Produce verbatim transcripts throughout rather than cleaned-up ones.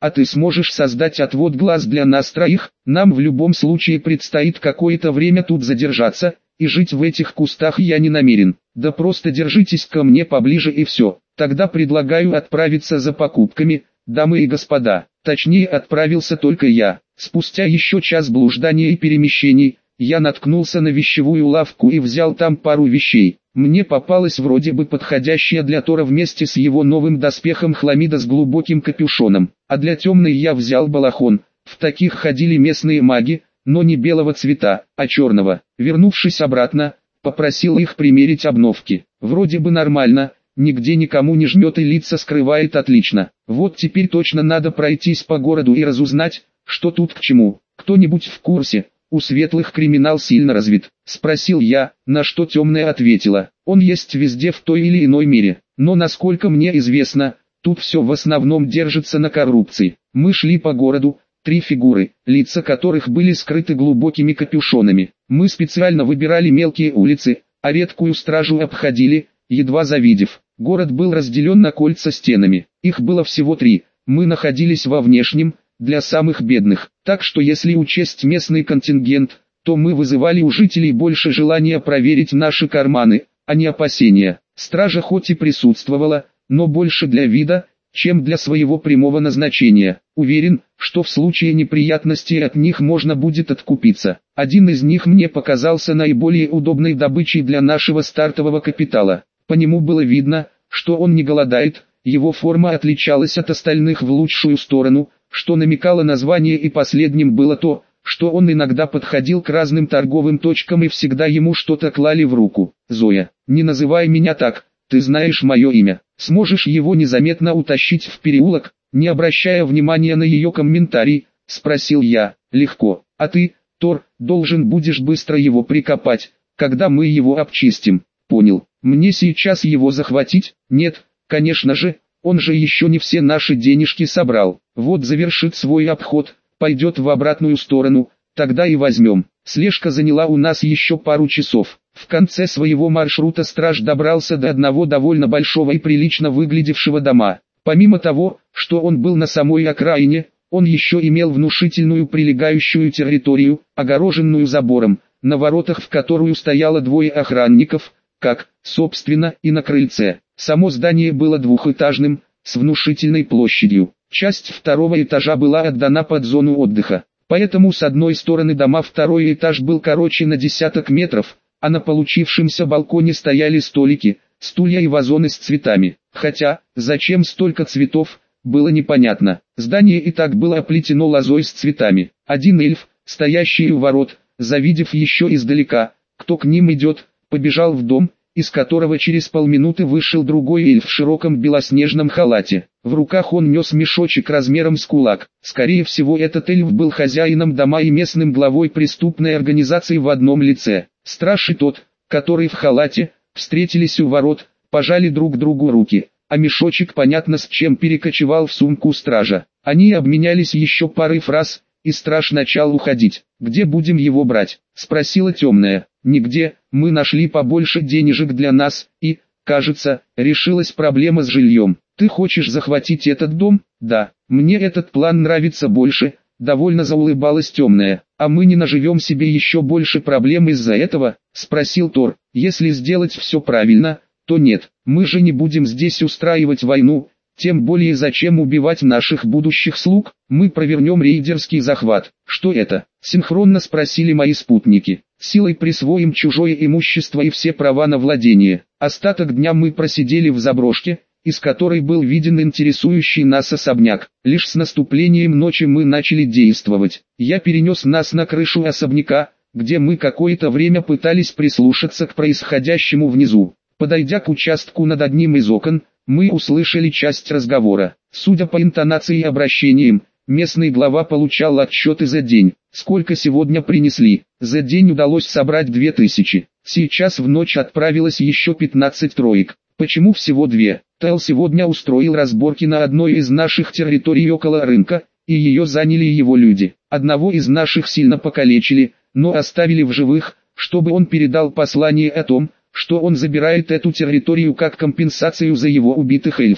а ты сможешь создать отвод глаз для нас троих? Нам в любом случае предстоит какое-то время тут задержаться, и жить в этих кустах я не намерен. Да просто держитесь ко мне поближе и все. Тогда предлагаю отправиться за покупками, дамы и господа. Точнее, отправился только я. Спустя еще час блуждания и перемещений, я наткнулся на вещевую лавку и взял там пару вещей. Мне попалась вроде бы подходящая для Тора вместе с его новым доспехом хламида с глубоким капюшоном. А для темной я взял балахон. В таких ходили местные маги, но не белого цвета, а черного. Вернувшись обратно, попросил их примерить обновки. Вроде бы нормально, нигде никому не жмет и лица скрывает отлично. Вот теперь точно надо пройтись по городу и разузнать, что тут к чему. Кто-нибудь в курсе? У светлых криминал сильно развит? Спросил я, на что темная ответила. Он есть везде в той или иной мере. Но насколько мне известно, тут все в основном держится на коррупции. Мы шли по городу, три фигуры, лица которых были скрыты глубокими капюшонами. Мы специально выбирали мелкие улицы, а редкую стражу обходили, едва завидев. Город был разделен на кольца стенами. Их было всего три. Мы находились во внешнем, для самых бедных. Так что если учесть местный контингент, то мы вызывали у жителей больше желания проверить наши карманы, а не опасения. Стража хоть и присутствовала, но больше для вида, чем для своего прямого назначения. Уверен, что в случае неприятностей от них можно будет откупиться. Один из них мне показался наиболее удобной добычей для нашего стартового капитала. По нему было видно, что он не голодает, его форма отличалась от остальных в лучшую сторону, что намекало название, и последним было то, что он иногда подходил к разным торговым точкам и всегда ему что-то клали в руку. «Зоя, не называй меня так, ты знаешь мое имя. Сможешь его незаметно утащить в переулок?» Не обращая внимания на ее комментарий, спросил я. «Легко. А ты, Тор, должен будешь быстро его прикопать, когда мы его обчистим». «Понял. Мне сейчас его захватить?» «Нет, конечно же, он же еще не все наши денежки собрал. Вот завершит свой обход, пойдет в обратную сторону, тогда и возьмем». Слежка заняла у нас еще пару часов. В конце своего маршрута страж добрался до одного довольно большого и прилично выглядевшего дома. Помимо того, что он был на самой окраине, он еще имел внушительную прилегающую территорию, огороженную забором, на воротах в которую стояло двое охранников, как, собственно, и на крыльце. Само здание было двухэтажным, с внушительной площадью. Часть второго этажа была отдана под зону отдыха. Поэтому с одной стороны дома второй этаж был короче на десяток метров, а на получившемся балконе стояли столики, стулья и вазоны с цветами. Хотя, зачем столько цветов, было непонятно. Здание и так было оплетено лозой с цветами. Один эльф, стоящий у ворот, завидев еще издалека, кто к ним идет, побежал в дом, из которого через полминуты вышел другой эльф в широком белоснежном халате. В руках он нес мешочек размером с кулак. Скорее всего, этот эльф был хозяином дома и местным главой преступной организации в одном лице. Страж и тот, который в халате, встретились у ворот, пожали друг другу руки, а мешочек понятно с чем перекочевал в сумку стража. Они обменялись еще парой фраз, и страж начал уходить. «Где будем его брать?» — спросила темная. «Нигде, мы нашли побольше денежек для нас, и, кажется, решилась проблема с жильем. Ты хочешь захватить этот дом?» «Да, мне этот план нравится больше», — довольно заулыбалась темная. «А мы не наживем себе еще больше проблем из-за этого?» — спросил Тор. «Если сделать все правильно, то нет, мы же не будем здесь устраивать войну, тем более зачем убивать наших будущих слуг? Мы провернем рейдерский захват». «Что это?» — синхронно спросили мои спутники. «Силой присвоим чужое имущество и все права на владение». Остаток дня мы просидели в заброшке, из которой был виден интересующий нас особняк. Лишь с наступлением ночи мы начали действовать. Я перенес нас на крышу особняка, где мы какое-то время пытались прислушаться к происходящему внизу. Подойдя к участку над одним из окон, мы услышали часть разговора. Судя по интонации и обращениям, местный глава получал отчеты за день. Сколько сегодня принесли? За день удалось собрать две тысячи. Сейчас в ночь отправилось еще пятнадцать троек. Почему всего две? Тел сегодня устроил разборки на одной из наших территорий около рынка, и ее заняли его люди. Одного из наших сильно покалечили, но оставили в живых, чтобы он передал послание о том, что он забирает эту территорию как компенсацию за его убитых эльфов.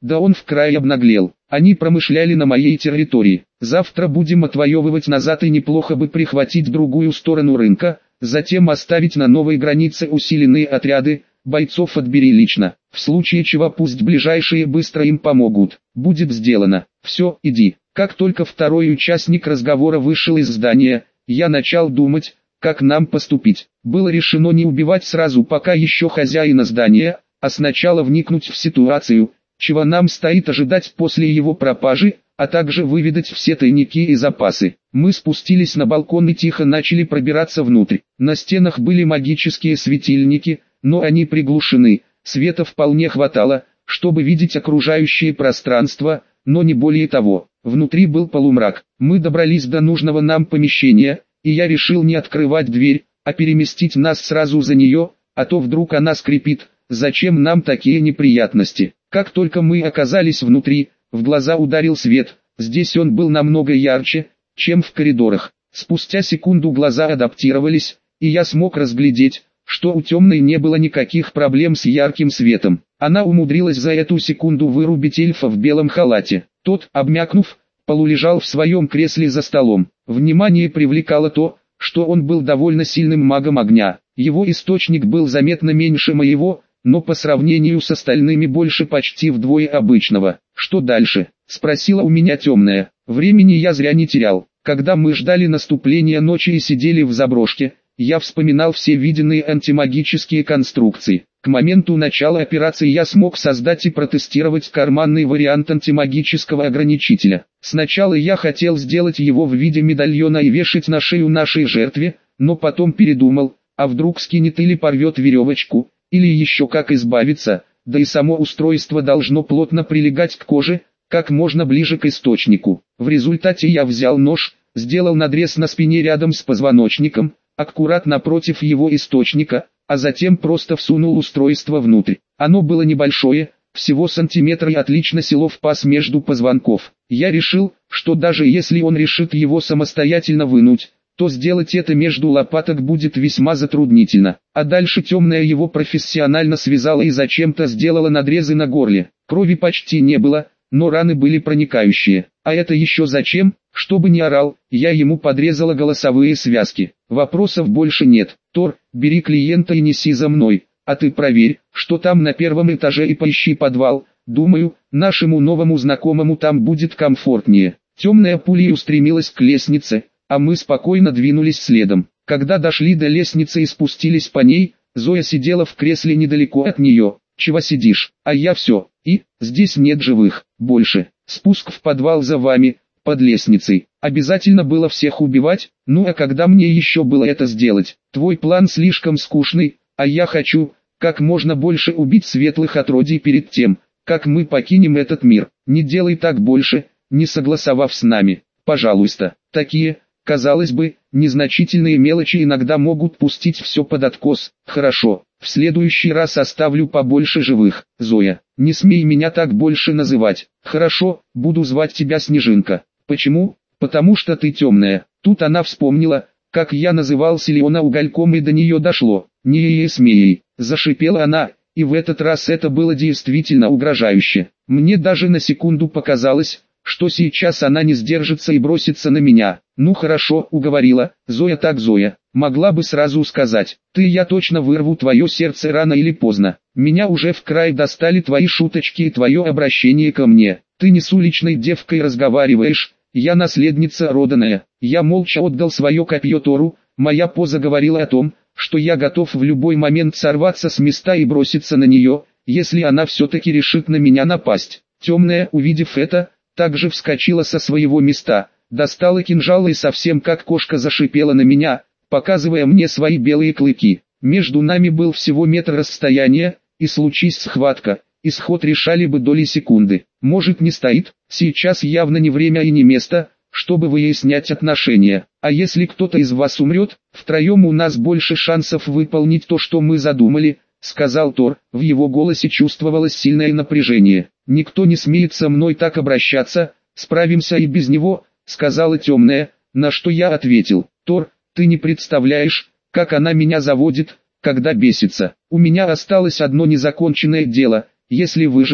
Да он в край обнаглел. Они промышляли на моей территории. Завтра будем отвоевывать назад и неплохо бы прихватить другую сторону рынка, затем оставить на новой границе усиленные отряды, бойцов отбери лично. В случае чего пусть ближайшие быстро им помогут. Будет сделано. Все, иди. Как только второй участник разговора вышел из здания, я начал думать, как нам поступить. Было решено не убивать сразу пока еще хозяина здания, а сначала вникнуть в ситуацию, чего нам стоит ожидать после его пропажи, а также выведать все тайники и запасы. Мы спустились на балкон и тихо начали пробираться внутрь. На стенах были магические светильники, но они приглушены, света вполне хватало, чтобы видеть окружающее пространство, но не более того. Внутри был полумрак. Мы добрались до нужного нам помещения, и я решил не открывать дверь, а переместить нас сразу за нее, а то вдруг она скрипит. Зачем нам такие неприятности? Как только мы оказались внутри, в глаза ударил свет. Здесь он был намного ярче, чем в коридорах. Спустя секунду глаза адаптировались, и я смог разглядеть, что у темной не было никаких проблем с ярким светом. Она умудрилась за эту секунду вырубить эльфа в белом халате. Тот, обмякнув, полулежал в своем кресле за столом. Внимание привлекало то, что он был довольно сильным магом огня. Его источник был заметно меньше моего, но по сравнению с остальными больше почти вдвое обычного. «Что дальше?» – спросила у меня темная. Времени я зря не терял. Когда мы ждали наступления ночи и сидели в заброшке, я вспоминал все виденные антимагические конструкции. К моменту начала операции я смог создать и протестировать карманный вариант антимагического ограничителя. Сначала я хотел сделать его в виде медальона и вешать на шею нашей жертве, но потом передумал, а вдруг скинет или порвет веревочку, или еще как избавиться, да и само устройство должно плотно прилегать к коже, как можно ближе к источнику. В результате я взял нож, сделал надрез на спине рядом с позвоночником, аккуратно напротив его источника, а затем просто всунул устройство внутрь. Оно было небольшое, всего сантиметр и отлично село в паз между позвонков. Я решил, что даже если он решит его самостоятельно вынуть, то сделать это между лопаток будет весьма затруднительно. А дальше темная его профессионально связала и зачем-то сделала надрезы на горле. Крови почти не было, но раны были проникающие. А это еще зачем? Чтобы не орал, я ему подрезала голосовые связки. Вопросов больше нет. Тор, бери клиента и неси за мной, а ты проверь, что там на первом этаже, и поищи подвал. Думаю, нашему новому знакомому там будет комфортнее. Темная пулей устремилась к лестнице, а мы спокойно двинулись следом. Когда дошли до лестницы и спустились по ней, Зоя сидела в кресле недалеко от нее. «Чего сидишь? А я все. И, здесь нет живых. Больше. Спуск в подвал за вами, под лестницей. Обязательно было всех убивать? Ну а когда мне еще было это сделать? Твой план слишком скучный, а я хочу, как можно больше убить светлых отродий перед тем, как мы покинем этот мир. Не делай так больше, не согласовав с нами. Пожалуйста». Такие, казалось бы, незначительные мелочи иногда могут пустить все под откос. «Хорошо, в следующий раз оставлю побольше живых. Зоя, не смей меня так больше называть. Хорошо, буду звать тебя Снежинка». «Почему?» «Потому что ты темная». Тут она вспомнила, как я называл Селиона угольком, и до нее дошло. «Не ей, смей», зашипела она, и в этот раз это было действительно угрожающе. Мне даже на секунду показалось, что сейчас она не сдержится и бросится на меня. «Ну хорошо», уговорила. «Зоя так Зоя, могла бы сразу сказать, ты и я точно вырву твое сердце рано или поздно. Меня уже в край достали твои шуточки и твое обращение ко мне. Ты не с уличной девкой разговариваешь, я наследница Роданая». Я молча отдал свое копье Тору, моя поза говорила о том, что я готов в любой момент сорваться с места и броситься на нее, если она все-таки решит на меня напасть. Темная, увидев это, также вскочила со своего места, достала кинжал и совсем как кошка зашипела на меня, показывая мне свои белые клыки. Между нами был всего метр расстояния, и случись схватка, исход решали бы доли секунды. Может, не стоит, сейчас явно не время и не место, чтобы выяснять отношения. А если кто-то из вас умрет, втроем у нас больше шансов выполнить то, что мы задумали, сказал Тор. В его голосе чувствовалось сильное напряжение. «Никто не смеет со мной так обращаться, справимся и без него», сказала темная, на что я ответил: «Тор, ты не представляешь, как она меня заводит, когда бесится. У меня осталось одно незаконченное дело, если выживу,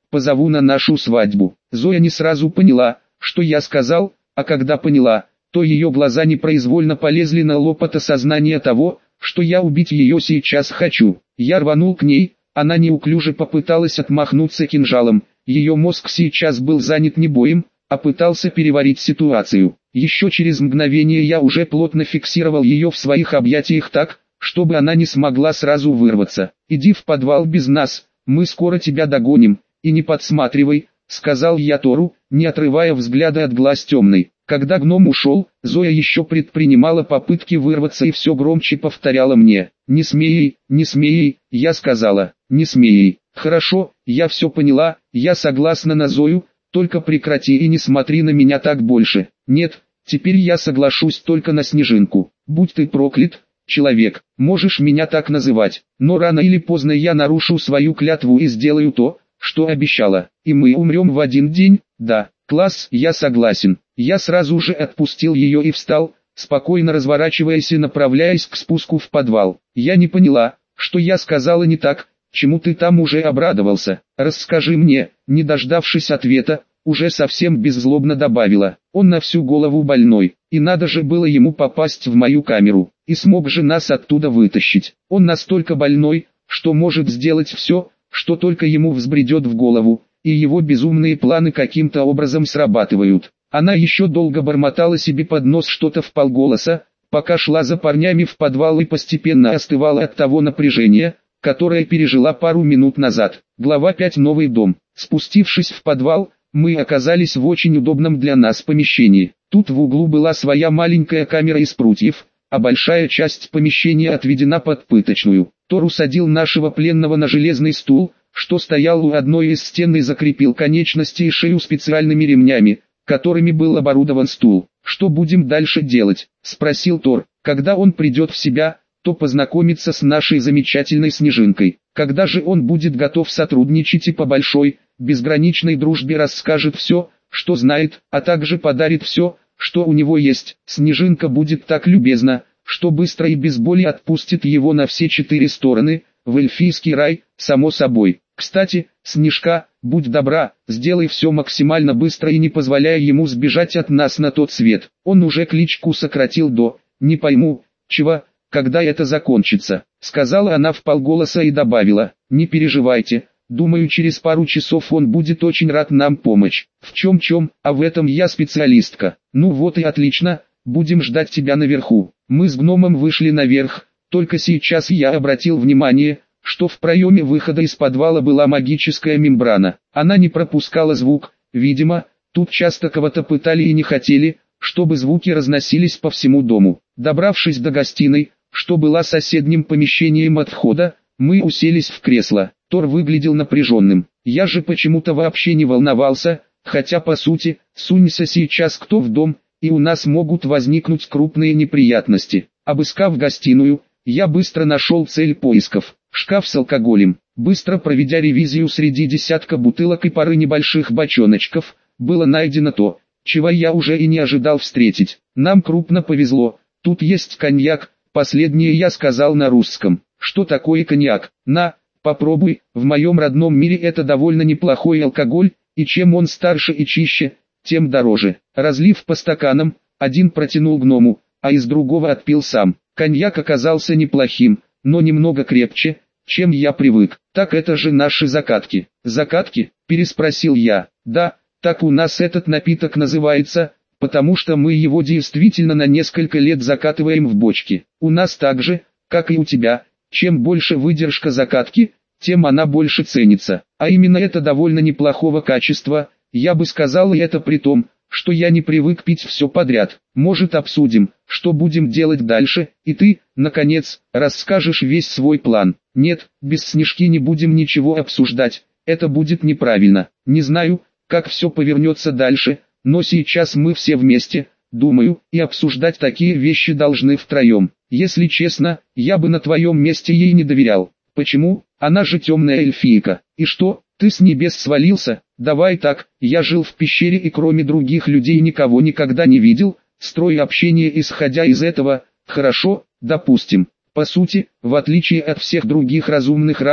позову на нашу свадьбу. Зоя не сразу поняла, что я сказал, а когда поняла, то ее глаза непроизвольно полезли на лоб от осознания того, что я убить ее сейчас хочу. Я рванул к ней, она неуклюже попыталась отмахнуться кинжалом, ее мозг сейчас был занят не боем, а пытался переварить ситуацию. Еще через мгновение я уже плотно фиксировал ее в своих объятиях так, чтобы она не смогла сразу вырваться. «Иди в подвал без нас, мы скоро тебя догоним, и не подсматривай», — сказал я Тору, не отрывая взгляда от глаз темной. Когда гном ушел, Зоя еще предпринимала попытки вырваться и все громче повторяла мне: «Не смей, не смей», я сказала: «Не смей». «Хорошо, я все поняла, я согласна на Зою, только прекрати и не смотри на меня так больше». «Нет, теперь я соглашусь только на Снежинку. Будь ты проклят, человек, можешь меня так называть, но рано или поздно я нарушу свою клятву и сделаю то, что обещала, и мы умрем в один день». «Да, класс, я согласен». Я сразу же отпустил ее и встал, спокойно разворачиваясь и направляясь к спуску в подвал. «Я не поняла, что я сказала не так, чему ты там уже обрадовался. Расскажи мне», не дождавшись ответа, уже совсем беззлобно добавила: «Он на всю голову больной, и надо же было ему попасть в мою камеру, и смог же нас оттуда вытащить. Он настолько больной, что может сделать все, что только ему взбредет в голову, и его безумные планы каким-то образом срабатывают». Она еще долго бормотала себе под нос что-то вполголоса, пока шла за парнями в подвал и постепенно остывала от того напряжения, которое пережила пару минут назад. Глава пять. Новый дом. Спустившись в подвал, мы оказались в очень удобном для нас помещении. Тут в углу была своя маленькая камера из прутьев, а большая часть помещения отведена под пыточную. Тор усадил нашего пленного на железный стул, что стоял у одной из стен, и закрепил конечности и шею специальными ремнями, которыми был оборудован стул. «Что будем дальше делать?» — спросил Тор. «Когда он придет в себя, то познакомится с нашей замечательной Снежинкой. Когда же он будет готов сотрудничать и по большой, безграничной дружбе расскажет все, что знает, а также подарит все, что у него есть. Снежинка будет так любезна, что быстро и без боли отпустит его на все четыре стороны, в эльфийский рай, само собой. Кстати, Снежка, будь добра, сделай все максимально быстро и не позволяй ему сбежать от нас на тот свет. Он уже кличку сократил до «не пойму, чего, когда это закончится», — сказала она вполголоса и добавила: «Не переживайте, думаю, через пару часов он будет очень рад нам помочь». «В чем-чем, а в этом я специалистка». «Ну вот и отлично, будем ждать тебя наверху». Мы с гномом вышли наверх, только сейчас я обратил внимание, что в проеме выхода из подвала была магическая мембрана. Она не пропускала звук, видимо, тут часто кого-то пытали и не хотели, чтобы звуки разносились по всему дому. Добравшись до гостиной, что была соседним помещением от входа, мы уселись в кресло. Тор выглядел напряженным. Я же почему-то вообще не волновался, хотя по сути, сунься сейчас кто в дом, и у нас могут возникнуть крупные неприятности. Обыскав гостиную, я быстро нашел цель поисков. Шкаф с алкоголем. Быстро проведя ревизию среди десятка бутылок и пары небольших бочоночков, было найдено то, чего я уже и не ожидал встретить. Нам крупно повезло, тут есть коньяк, последнее я сказал на русском. Что такое коньяк? На, попробуй, в моем родном мире это довольно неплохой алкоголь, и чем он старше и чище, тем дороже. Разлив по стаканам, один протянул гному, а из другого отпил сам. Коньяк оказался неплохим, но немного крепче, чем я привык. «Так это же наши закатки». «Закатки?» – переспросил я. «Да, так у нас этот напиток называется, потому что мы его действительно на несколько лет закатываем в бочки. У нас так же, как и у тебя, чем больше выдержка закатки, тем она больше ценится. А именно это довольно неплохого качества, я бы сказал, и это при том, что я не привык пить все подряд. Может, обсудим, что будем делать дальше, и ты, наконец, расскажешь весь свой план». «Нет, без Снежки не будем ничего обсуждать, это будет неправильно. Не знаю, как все повернется дальше, но сейчас мы все вместе, думаю, и обсуждать такие вещи должны втроем. Если честно, я бы на твоем месте ей не доверял». «Почему? Она же темная эльфийка. И что, ты с небес свалился?» «Давай так, я жил в пещере и кроме других людей никого никогда не видел, строю общение исходя из этого. Хорошо, допустим. По сути, в отличие от всех других разумных рас,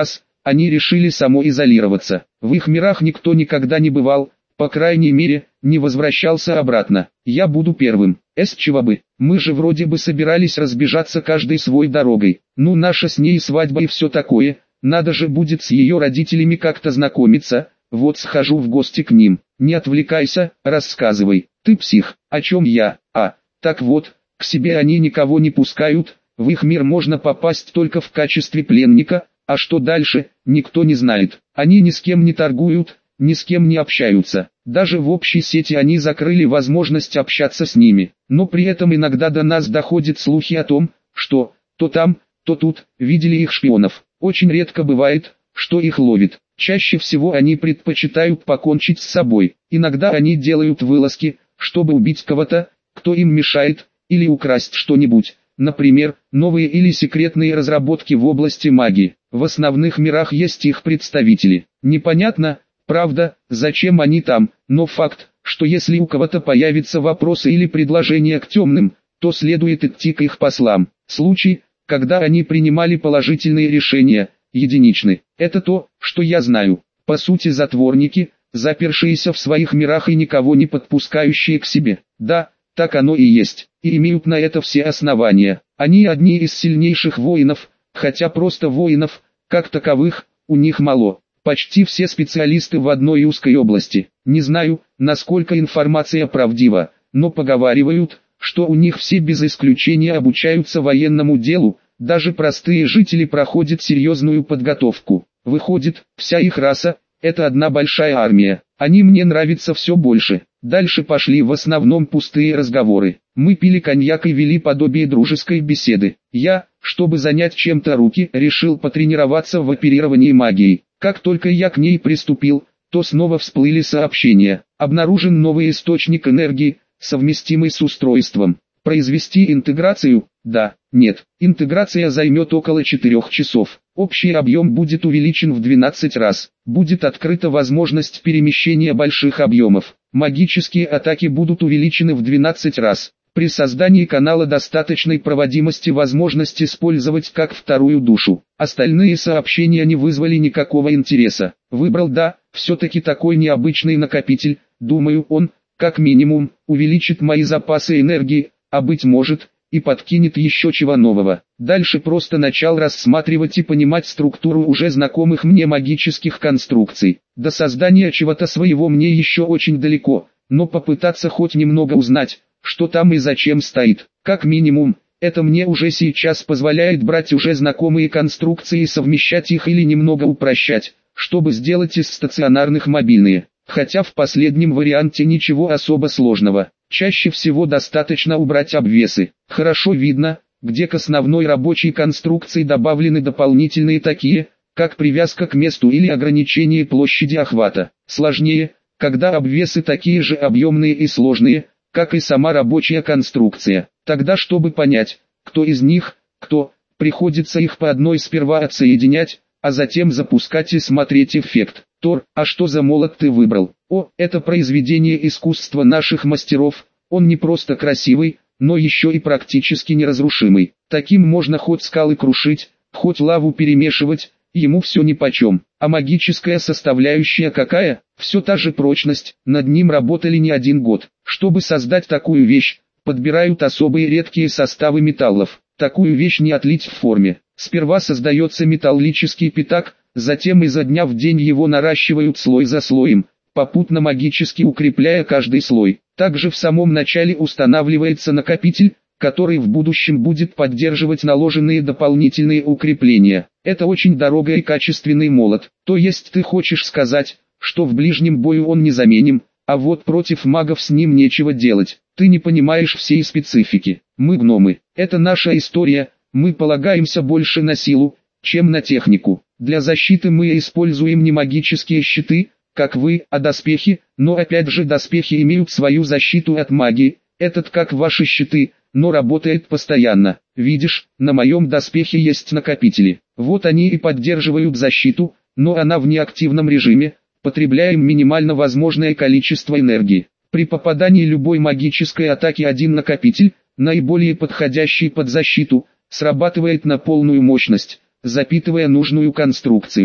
они решили самоизолироваться. В их мирах никто никогда не бывал, по крайней мере, не возвращался обратно. Я буду первым. С чего бы? Мы же вроде бы собирались разбежаться каждой своей дорогой. Ну, наша с ней свадьба и все такое. Надо же будет с ее родителями как-то знакомиться. Вот схожу в гости к ним. Не отвлекайся, рассказывай. Ты псих. О чем я? А, так вот, к себе они никого не пускают. В их мир можно попасть только в качестве пленника. А что дальше, никто не знает. Они ни с кем не торгуют, ни с кем не общаются. Даже в общей сети они закрыли возможность общаться с ними. Но при этом иногда до нас доходят слухи о том, что то там, то тут видели их шпионов. Очень редко бывает, что их ловят. Чаще всего они предпочитают покончить с собой. Иногда они делают вылазки, чтобы убить кого-то, кто им мешает, или украсть что-нибудь. Например, новые или секретные разработки в области магии. В основных мирах есть их представители. Непонятно, правда, зачем они там, но факт, что если у кого-то появятся вопросы или предложения к темным, то следует идти к их послам. Случаи, когда они принимали положительные решения, единичны. Это то, что я знаю. По сути, затворники, запершиеся в своих мирах и никого не подпускающие к себе. Да, так оно и есть, и имеют на это все основания. Они одни из сильнейших воинов, хотя просто воинов, как таковых, у них мало. Почти все специалисты в одной узкой области. Не знаю, насколько информация правдива, но поговаривают, что у них все без исключения обучаются военному делу, даже простые жители проходят серьезную подготовку. Выходит, вся их раса – это одна большая армия. Они мне нравятся все больше. Дальше пошли в основном пустые разговоры. Мы пили коньяк и вели подобие дружеской беседы. Я, чтобы занять чем-то руки, решил потренироваться в оперировании магией. Как только я к ней приступил, то снова всплыли сообщения. Обнаружен новый источник энергии, совместимый с устройством. Произвести интеграцию? Да, нет. Интеграция займет около четырёх часов. Общий объем будет увеличен в двенадцать раз. Будет открыта возможность перемещения больших объемов. Магические атаки будут увеличены в двенадцать раз. При создании канала достаточной проводимости возможность использовать как вторую душу. Остальные сообщения не вызвали никакого интереса. Выбрал да, все-таки такой необычный накопитель. Думаю, он, как минимум, увеличит мои запасы энергии, а быть может, и подкинет еще чего нового. Дальше просто начал рассматривать и понимать структуру уже знакомых мне магических конструкций. До создания чего-то своего мне еще очень далеко, но попытаться хоть немного узнать, что там и зачем стоит. Как минимум, это мне уже сейчас позволяет брать уже знакомые конструкции и совмещать их или немного упрощать, чтобы сделать из стационарных мобильные. Хотя в последнем варианте ничего особо сложного. Чаще всего достаточно убрать обвесы. Хорошо видно, где к основной рабочей конструкции добавлены дополнительные такие, как привязка к месту или ограничение площади охвата. Сложнее, когда обвесы такие же объемные и сложные, как и сама рабочая конструкция. Тогда, чтобы понять, кто из них, кто, приходится их по одной сперва отсоединять, а затем запускать и смотреть эффект. Тор, а что за молот ты выбрал? О, это произведение искусства наших мастеров. Он не просто красивый, но еще и практически неразрушимый. Таким можно хоть скалы крушить, хоть лаву перемешивать, ему все нипочем. А магическая составляющая какая? Все та же прочность, над ним работали не один год. Чтобы создать такую вещь, подбирают особые редкие составы металлов. Такую вещь не отлить в форме. Сперва создается металлический пятак, затем изо дня в день его наращивают слой за слоем, попутно магически укрепляя каждый слой. Также в самом начале устанавливается накопитель, который в будущем будет поддерживать наложенные дополнительные укрепления. Это очень дорогой и качественный молот. То есть ты хочешь сказать, что в ближнем бою он незаменим, а вот против магов с ним нечего делать. Ты не понимаешь всей специфики. Мы гномы. Это наша история, мы полагаемся больше на силу, чем на технику. Для защиты мы используем не магические щиты, как вы, а доспехи, но опять же доспехи имеют свою защиту от магии. Этот как ваши щиты, но работает постоянно. Видишь, на моем доспехе есть накопители. Вот они и поддерживают защиту, но она в неактивном режиме, потребляем минимально возможное количество энергии. При попадании любой магической атаки один накопитель, наиболее подходящий под защиту, срабатывает на полную мощность, запитывая нужную конструкцию.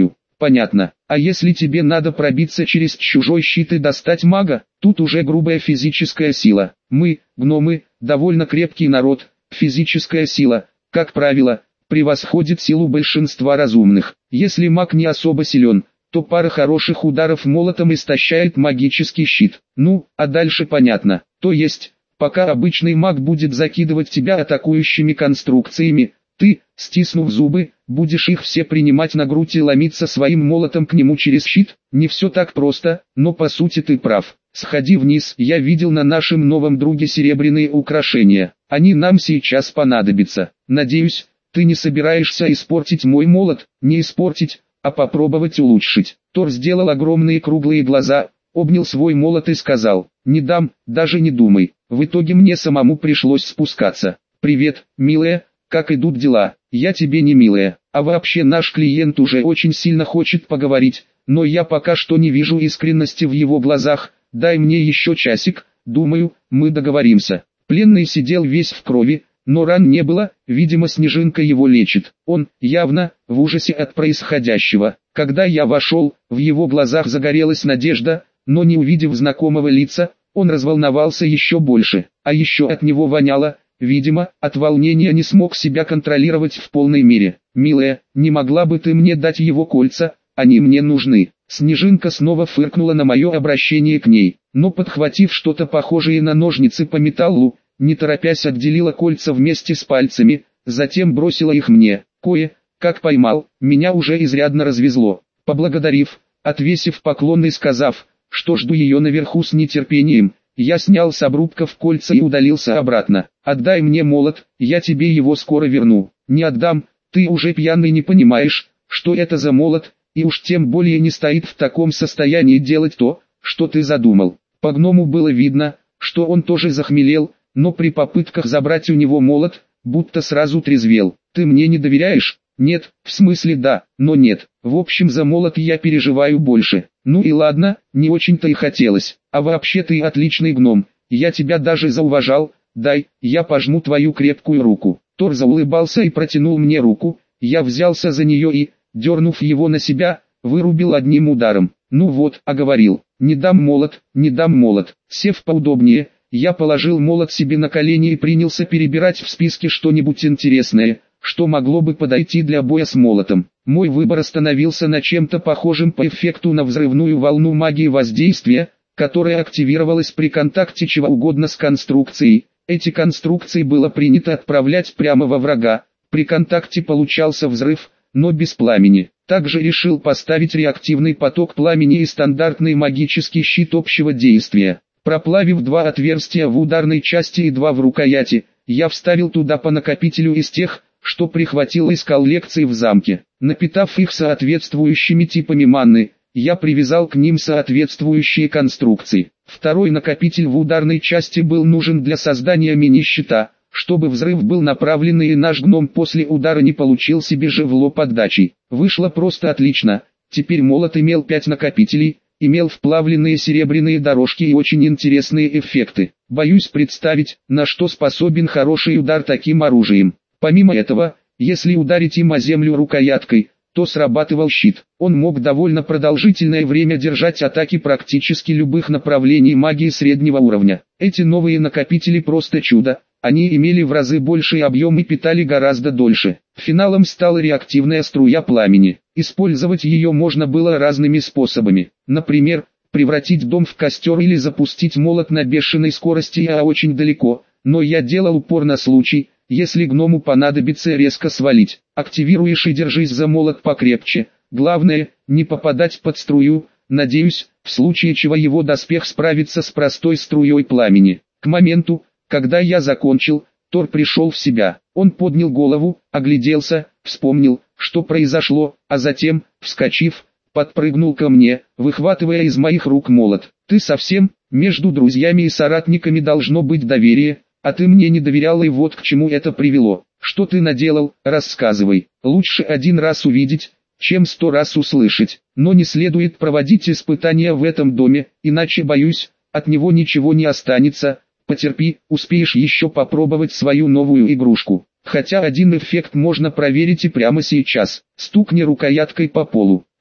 понятно. А если тебе надо пробиться через чужой щит и достать мага, тут уже грубая физическая сила. Мы, гномы, довольно крепкий народ, физическая сила, как правило, превосходит силу большинства разумных. Если маг не особо силен, то пара хороших ударов молотом истощает магический щит. Ну, а дальше понятно. То есть, пока обычный маг будет закидывать тебя атакующими конструкциями, ты, стиснув зубы, будешь их все принимать на грудь и ломиться своим молотом к нему через щит. Не все так просто, но по сути ты прав. Сходи вниз, я видел на нашем новом друге серебряные украшения. Они нам сейчас понадобятся. Надеюсь, ты не собираешься испортить мой молот, не испортить, а попробовать улучшить. Тор сделал огромные круглые глаза, обнял свой молот и сказал: «Не дам, даже не думай». В итоге мне самому пришлось спускаться. «Привет, милая, как идут дела?» «Я тебе не милая, а вообще наш клиент уже очень сильно хочет поговорить, но я пока что не вижу искренности в его глазах, дай мне еще часик, думаю, мы договоримся». Пленный сидел весь в крови, но ран не было, видимо Снежинка его лечит. Он, явно, в ужасе от происходящего. Когда я вошел, в его глазах загорелась надежда, но не увидев знакомого лица, он разволновался еще больше. А еще от него воняло, видимо, от волнения не смог себя контролировать в полной мере. «Милая, не могла бы ты мне дать его кольца, они мне нужны». Снежинка снова фыркнула на мое обращение к ней, но подхватив что-то похожее на ножницы по металлу, не торопясь отделила кольца вместе с пальцами, затем бросила их мне. Кое, как поймал, меня уже изрядно развезло. Поблагодарив, отвесив поклон и сказав, что жду ее наверху с нетерпением, я снял с обрубков кольца и удалился обратно. «Отдай мне молот, я тебе его скоро верну». «Не отдам, ты уже пьяный, не понимаешь, что это за молот, и уж тем более не стоит в таком состоянии делать то, что ты задумал». По гному было видно, что он тоже захмелел, но при попытках забрать у него молот, будто сразу трезвел. «Ты мне не доверяешь?» «Нет, в смысле да, но нет. В общем, за молот я переживаю больше». «Ну и ладно, не очень-то и хотелось. А вообще ты отличный гном, я тебя даже зауважал. Дай, я пожму твою крепкую руку». Тор заулыбался и протянул мне руку, я взялся за нее и, дернув его на себя, вырубил одним ударом. «Ну вот, а говорил, не дам молот, не дам молот». Сев поудобнее, я положил молот себе на колени и принялся перебирать в списке что-нибудь интересное, что могло бы подойти для боя с молотом. Мой выбор остановился на чем-то похожем по эффекту на взрывную волну магии воздействия, которая активировалась при контакте чего угодно с конструкцией. Эти конструкции было принято отправлять прямо во врага, при контакте получался взрыв, но без пламени. Также решил поставить реактивный поток пламени и стандартный магический щит общего действия. Проплавив два отверстия в ударной части и два в рукояти, я вставил туда по накопителю из тех, что прихватил из коллекции в замке. Напитав их соответствующими типами манны, я привязал к ним соответствующие конструкции. Второй накопитель в ударной части был нужен для создания мини-щита, чтобы взрыв был направленный и наш гном после удара не получил себе же в лоб отдачей. Вышло просто отлично. Теперь молот имел пять накопителей, имел вплавленные серебряные дорожки и очень интересные эффекты. Боюсь представить, на что способен хороший удар таким оружием. Помимо этого, если ударить им о землю рукояткой, то срабатывал щит. Он мог довольно продолжительное время держать атаки практически любых направлений магии среднего уровня. Эти новые накопители просто чудо, они имели в разы больший объем и питали гораздо дольше. Финалом стала реактивная струя пламени. Использовать ее можно было разными способами. Например, превратить дом в костер или запустить молот на бешеной скорости а очень далеко, но я делал упор на случай, если гному понадобится резко свалить. Активируешь и держись за молот покрепче, главное, не попадать под струю, надеюсь, в случае чего его доспех справится с простой струей пламени. К моменту, когда я закончил, Тор пришел в себя. Он поднял голову, огляделся, вспомнил, что произошло, а затем, вскочив, подпрыгнул ко мне, выхватывая из моих рук молот. «Ты совсем? Между друзьями и соратниками должно быть доверие, а ты мне не доверял, и вот к чему это привело. Что ты наделал, рассказывай. Лучше один раз увидеть, чем сто раз услышать. Но не следует проводить испытания в этом доме, иначе, боюсь, от него ничего не останется. Потерпи, успеешь еще попробовать свою новую игрушку. Хотя один эффект можно проверить и прямо сейчас. Стукни рукояткой по полу.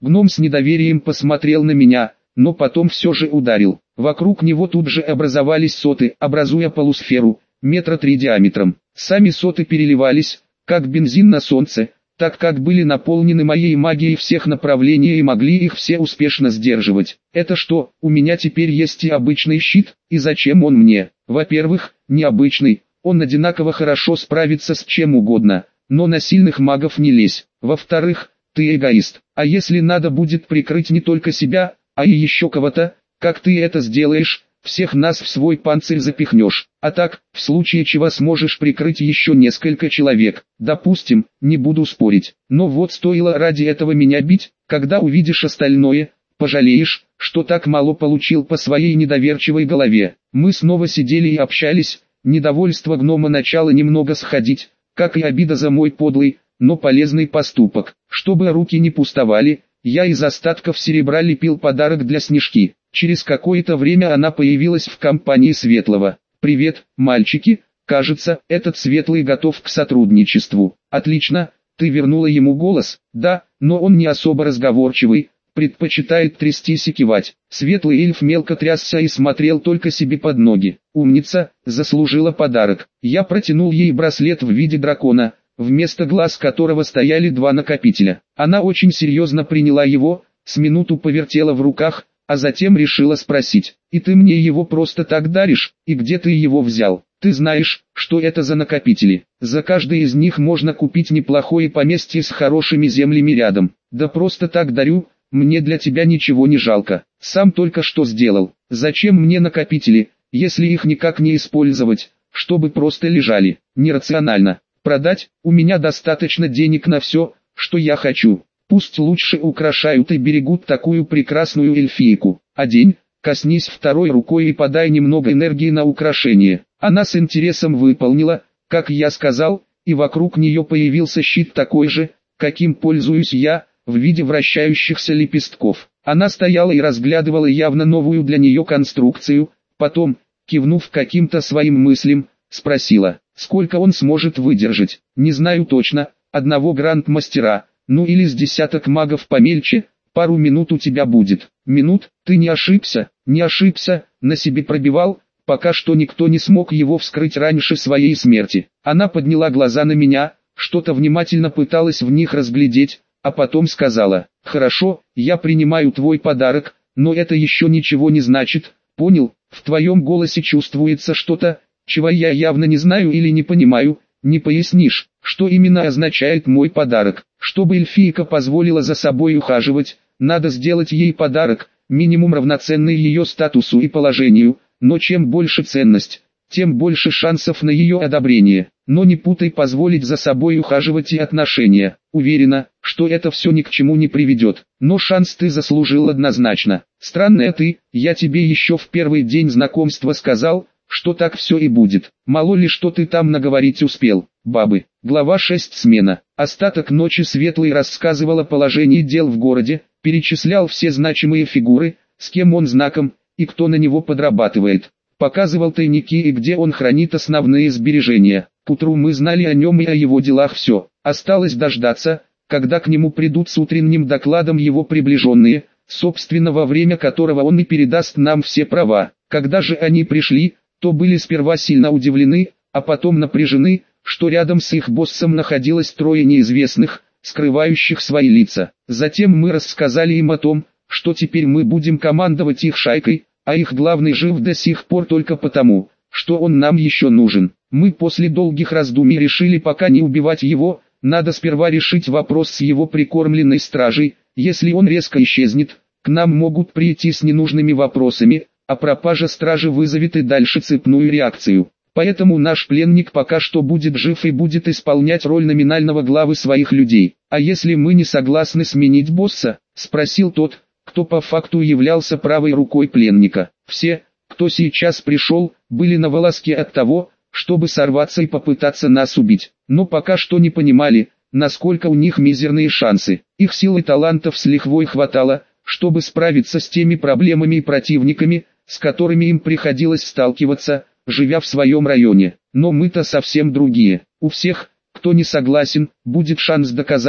Гном с недоверием посмотрел на меня, но потом все же ударил. Вокруг него тут же образовались соты, образуя полусферу, метра три диаметром. Сами соты переливались, как бензин на солнце, так как были наполнены моей магией всех направлений и могли их все успешно сдерживать. Это что, у меня теперь есть и обычный щит, и зачем он мне? Во-первых, необычный, он одинаково хорошо справится с чем угодно, но на сильных магов не лезь. Во-вторых, ты эгоист, а если надо будет прикрыть не только себя, а и еще кого-то, как ты это сделаешь? Всех нас в свой панцирь запихнешь, а так, в случае чего сможешь прикрыть еще несколько человек. Допустим, не буду спорить, но вот стоило ради этого меня бить, когда увидишь остальное, пожалеешь, что так мало получил по своей недоверчивой голове. Мы снова сидели и общались, недовольство гнома начало немного сходить, как и обида за мой подлый, но полезный поступок. Чтобы руки не пустовали, я из остатков серебра лепил подарок для Снежки. Через какое-то время она появилась в компании Светлого. «Привет, мальчики, кажется, этот Светлый готов к сотрудничеству». «Отлично, ты вернула ему голос?» «Да, но он не особо разговорчивый, предпочитает трястись и кивать». Светлый эльф мелко трясся и смотрел только себе под ноги. «Умница, заслужила подарок». Я протянул ей браслет в виде дракона, вместо глаз которого стояли два накопителя. Она очень серьезно приняла его, с минуту повертела в руках, а затем решила спросить: «И ты мне его просто так даришь, и где ты его взял?» «Ты знаешь, что это за накопители? За каждый из них можно купить неплохое поместье с хорошими землями рядом». «Да просто так дарю, мне для тебя ничего не жалко. Сам только что сделал. Зачем мне накопители, если их никак не использовать, чтобы просто лежали? Нерационально. Продать, у меня достаточно денег на все, что я хочу. Пусть лучше украшают и берегут такую прекрасную эльфийку. Одень, коснись второй рукой и подай немного энергии на украшение». Она с интересом выполнила, как я сказал, и вокруг нее появился щит такой же, каким пользуюсь я, в виде вращающихся лепестков. Она стояла и разглядывала явно новую для нее конструкцию, потом, кивнув каким-то своим мыслям, спросила: «Сколько он сможет выдержать?» «Не знаю точно, одного гранд-мастера, ну или с десяток магов помельче, пару минут у тебя будет». «Минут? Ты не ошибся?» «Не ошибся, на себе пробивал, пока что никто не смог его вскрыть раньше своей смерти». Она подняла глаза на меня, что-то внимательно пыталась в них разглядеть, а потом сказала: «Хорошо, я принимаю твой подарок, но это еще ничего не значит, понял? В твоем голосе чувствуется что-то, чего я явно не знаю или не понимаю. Не пояснишь, что именно означает мой подарок?» «Чтобы эльфийка позволила за собой ухаживать, надо сделать ей подарок, минимум равноценный ее статусу и положению, но чем больше ценность, тем больше шансов на ее одобрение. Но не путай позволить за собой ухаживать и отношения. Уверена, что это все ни к чему не приведет, но шанс ты заслужил однозначно. Странная ты, я тебе еще в первый день знакомства сказал, что так все и будет. Мало ли что ты там наговорить успел». Бабы. Глава шесть. Смена. Остаток ночи Светлый рассказывал о положении дел в городе, перечислял все значимые фигуры, с кем он знаком, и кто на него подрабатывает. Показывал тайники и где он хранит основные сбережения. К утру мы знали о нем и о его делах все. Осталось дождаться, когда к нему придут с утренним докладом его приближенные, собственно во время которого он и передаст нам все права. Когда же они пришли, то были сперва сильно удивлены, а потом напряжены, что рядом с их боссом находилось трое неизвестных, скрывающих свои лица. Затем мы рассказали им о том, что теперь мы будем командовать их шайкой, а их главный жив до сих пор только потому, что он нам еще нужен. Мы после долгих раздумий решили пока не убивать его, надо сперва решить вопрос с его прикормленной стражей. Если он резко исчезнет, к нам могут прийти с ненужными вопросами, а пропажа стражи вызовет и дальше цепную реакцию. Поэтому наш пленник пока что будет жив и будет исполнять роль номинального главы своих людей. «А если мы не согласны сменить босса?» – спросил тот, кто по факту являлся правой рукой пленника. Все, кто сейчас пришел, были на волоске от того, чтобы сорваться и попытаться нас убить, но пока что не понимали, насколько у них мизерные шансы. Их сил и талантов с лихвой хватало, чтобы справиться с теми проблемами и противниками, с которыми им приходилось сталкиваться, живя в своем районе. Но мы-то совсем другие. У всех, кто не согласен, будет шанс доказать,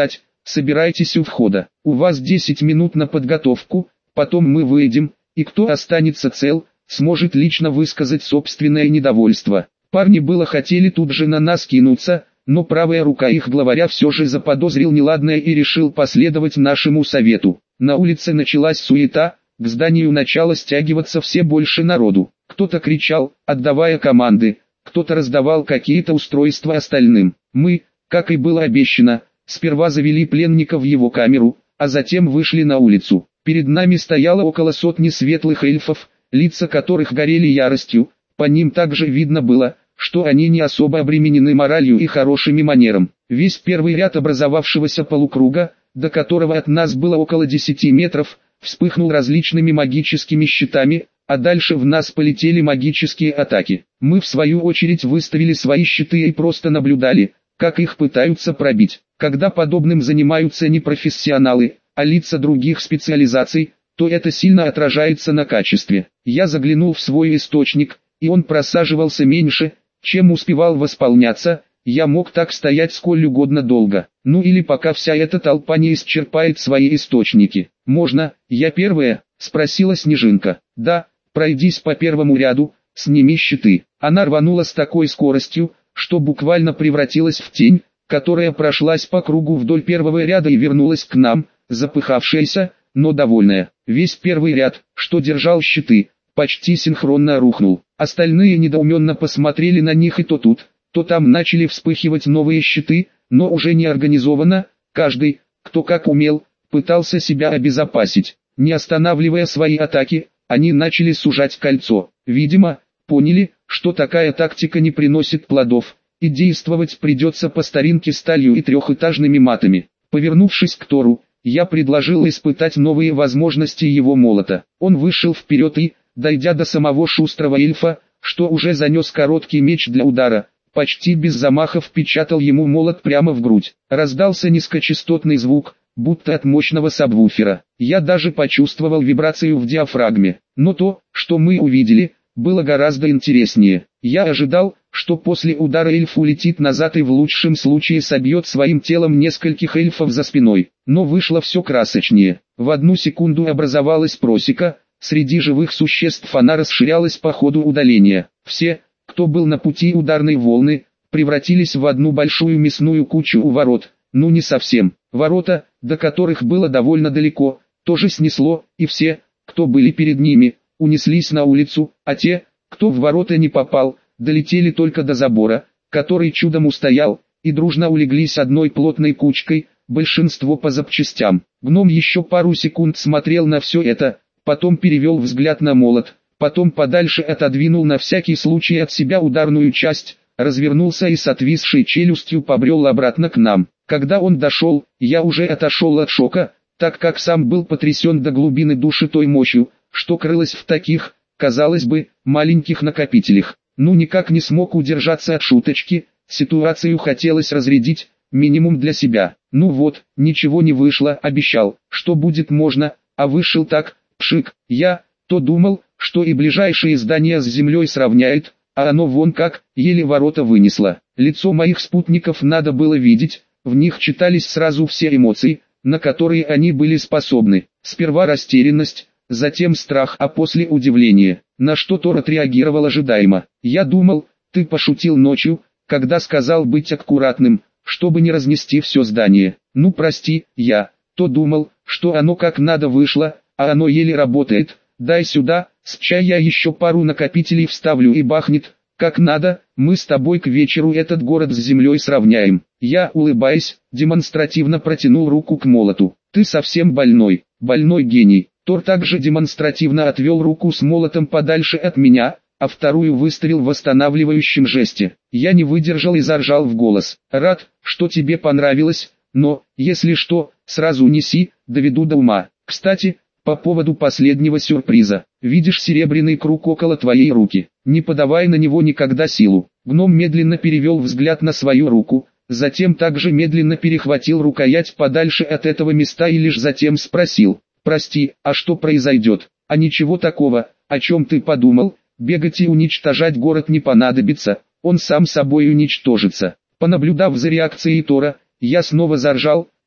собирайтесь у входа. У вас десять минут на подготовку, потом мы выйдем, и кто останется цел, сможет лично высказать собственное недовольство. Парни было хотели тут же на нас кинуться, но правая рука их главаря все же заподозрил неладное и решил последовать нашему совету. На улице началась суета, к зданию начало стягиваться все больше народу. Кто-то кричал, отдавая команды, кто-то раздавал какие-то устройства остальным. Мы, как и было обещано, сперва завели пленника в его камеру, а затем вышли на улицу. Перед нами стояло около сотни светлых эльфов, лица которых горели яростью, по ним также видно было, что они не особо обременены моралью и хорошими манерами. Весь первый ряд образовавшегося полукруга, до которого от нас было около десяти метров, вспыхнул различными магическими щитами, а дальше в нас полетели магические атаки. Мы в свою очередь выставили свои щиты и просто наблюдали, как их пытаются пробить. Когда подобным занимаются не профессионалы, а лица других специализаций, то это сильно отражается на качестве. Я заглянул в свой источник, и он просаживался меньше, чем успевал восполняться. Я мог так стоять сколь угодно долго, ну или пока вся эта толпа не исчерпает свои источники. «Можно, я первая?» – спросила Снежинка. «Да, пройдись по первому ряду, сними щиты». Она рванула с такой скоростью, что буквально превратилась в тень, которая прошлась по кругу вдоль первого ряда и вернулась к нам, запыхавшаяся, но довольная. Весь первый ряд, что держал щиты, почти синхронно рухнул. Остальные недоуменно посмотрели на них, и то тут, то там начали вспыхивать новые щиты, но уже не организованно. Каждый, кто как умел, пытался себя обезопасить. Не останавливая свои атаки, они начали сужать кольцо. Видимо, поняли, что такая тактика не приносит плодов, и действовать придется по старинке сталью и трехэтажными матами. Повернувшись к Тору, я предложил испытать новые возможности его молота. Он вышел вперед и, дойдя до самого шустрого эльфа, что уже занес короткий меч для удара, почти без замаха впечатал ему молот прямо в грудь. Раздался низкочастотный звук, будто от мощного сабвуфера. Я даже почувствовал вибрацию в диафрагме. Но то, что мы увидели, было гораздо интереснее. Я ожидал, что после удара эльф улетит назад и в лучшем случае собьет своим телом нескольких эльфов за спиной. Но вышло все красочнее. В одну секунду образовалась просека, среди живых существ она расширялась по ходу удаления. Все, кто был на пути ударной волны, превратились в одну большую мясную кучу у ворот. Ну не совсем. Ворота, до которых было довольно далеко, тоже снесло, и все, кто были перед ними, унеслись на улицу, а те, кто в ворота не попал, долетели только до забора, который чудом устоял, и дружно улеглись одной плотной кучкой, большинство по запчастям. Гном еще пару секунд смотрел на все это, потом перевел взгляд на молот, потом подальше отодвинул на всякий случай от себя ударную часть, развернулся и с отвисшей челюстью побрел обратно к нам. Когда он дошел, я уже отошел от шока, так как сам был потрясен до глубины души той мощью, что крылась в таких, казалось бы, маленьких накопителях. Ну никак не смог удержаться от шуточки, ситуацию хотелось разрядить, минимум для себя. Ну вот, ничего не вышло, обещал, что будет можно, а вышел так, пшик. Я, то думал, что и ближайшие здания с землей сравняет, а оно вон как, еле ворота вынесло. Лицо моих спутников надо было видеть, в них читались сразу все эмоции, на которые они были способны. Сперва растерянность, затем страх, а после удивление, на что Тор отреагировал ожидаемо. «Я думал, ты пошутил ночью, когда сказал быть аккуратным, чтобы не разнести все здание. Ну прости, я, то думал, что оно как надо вышло, а оно еле работает. Дай сюда, с чай я еще пару накопителей вставлю и бахнет, как надо, мы с тобой к вечеру этот город с землей сравняем». Я, улыбаясь, демонстративно протянул руку к молоту. «Ты совсем больной, больной гений». Тор также демонстративно отвел руку с молотом подальше от меня, а вторую выставил в восстанавливающем жесте. Я не выдержал и заржал в голос. «Рад, что тебе понравилось, но, если что, сразу неси, доведу до ума. Кстати, по поводу последнего сюрприза. Видишь серебряный круг около твоей руки? Не подавай на него никогда силу». Гном медленно перевел взгляд на свою руку, затем также медленно перехватил рукоять подальше от этого места и лишь затем спросил: «Прости, а что произойдет?» «А ничего такого, о чем ты подумал, бегать и уничтожать город не понадобится, он сам собой уничтожится». Понаблюдав за реакцией Тора, я снова заржал,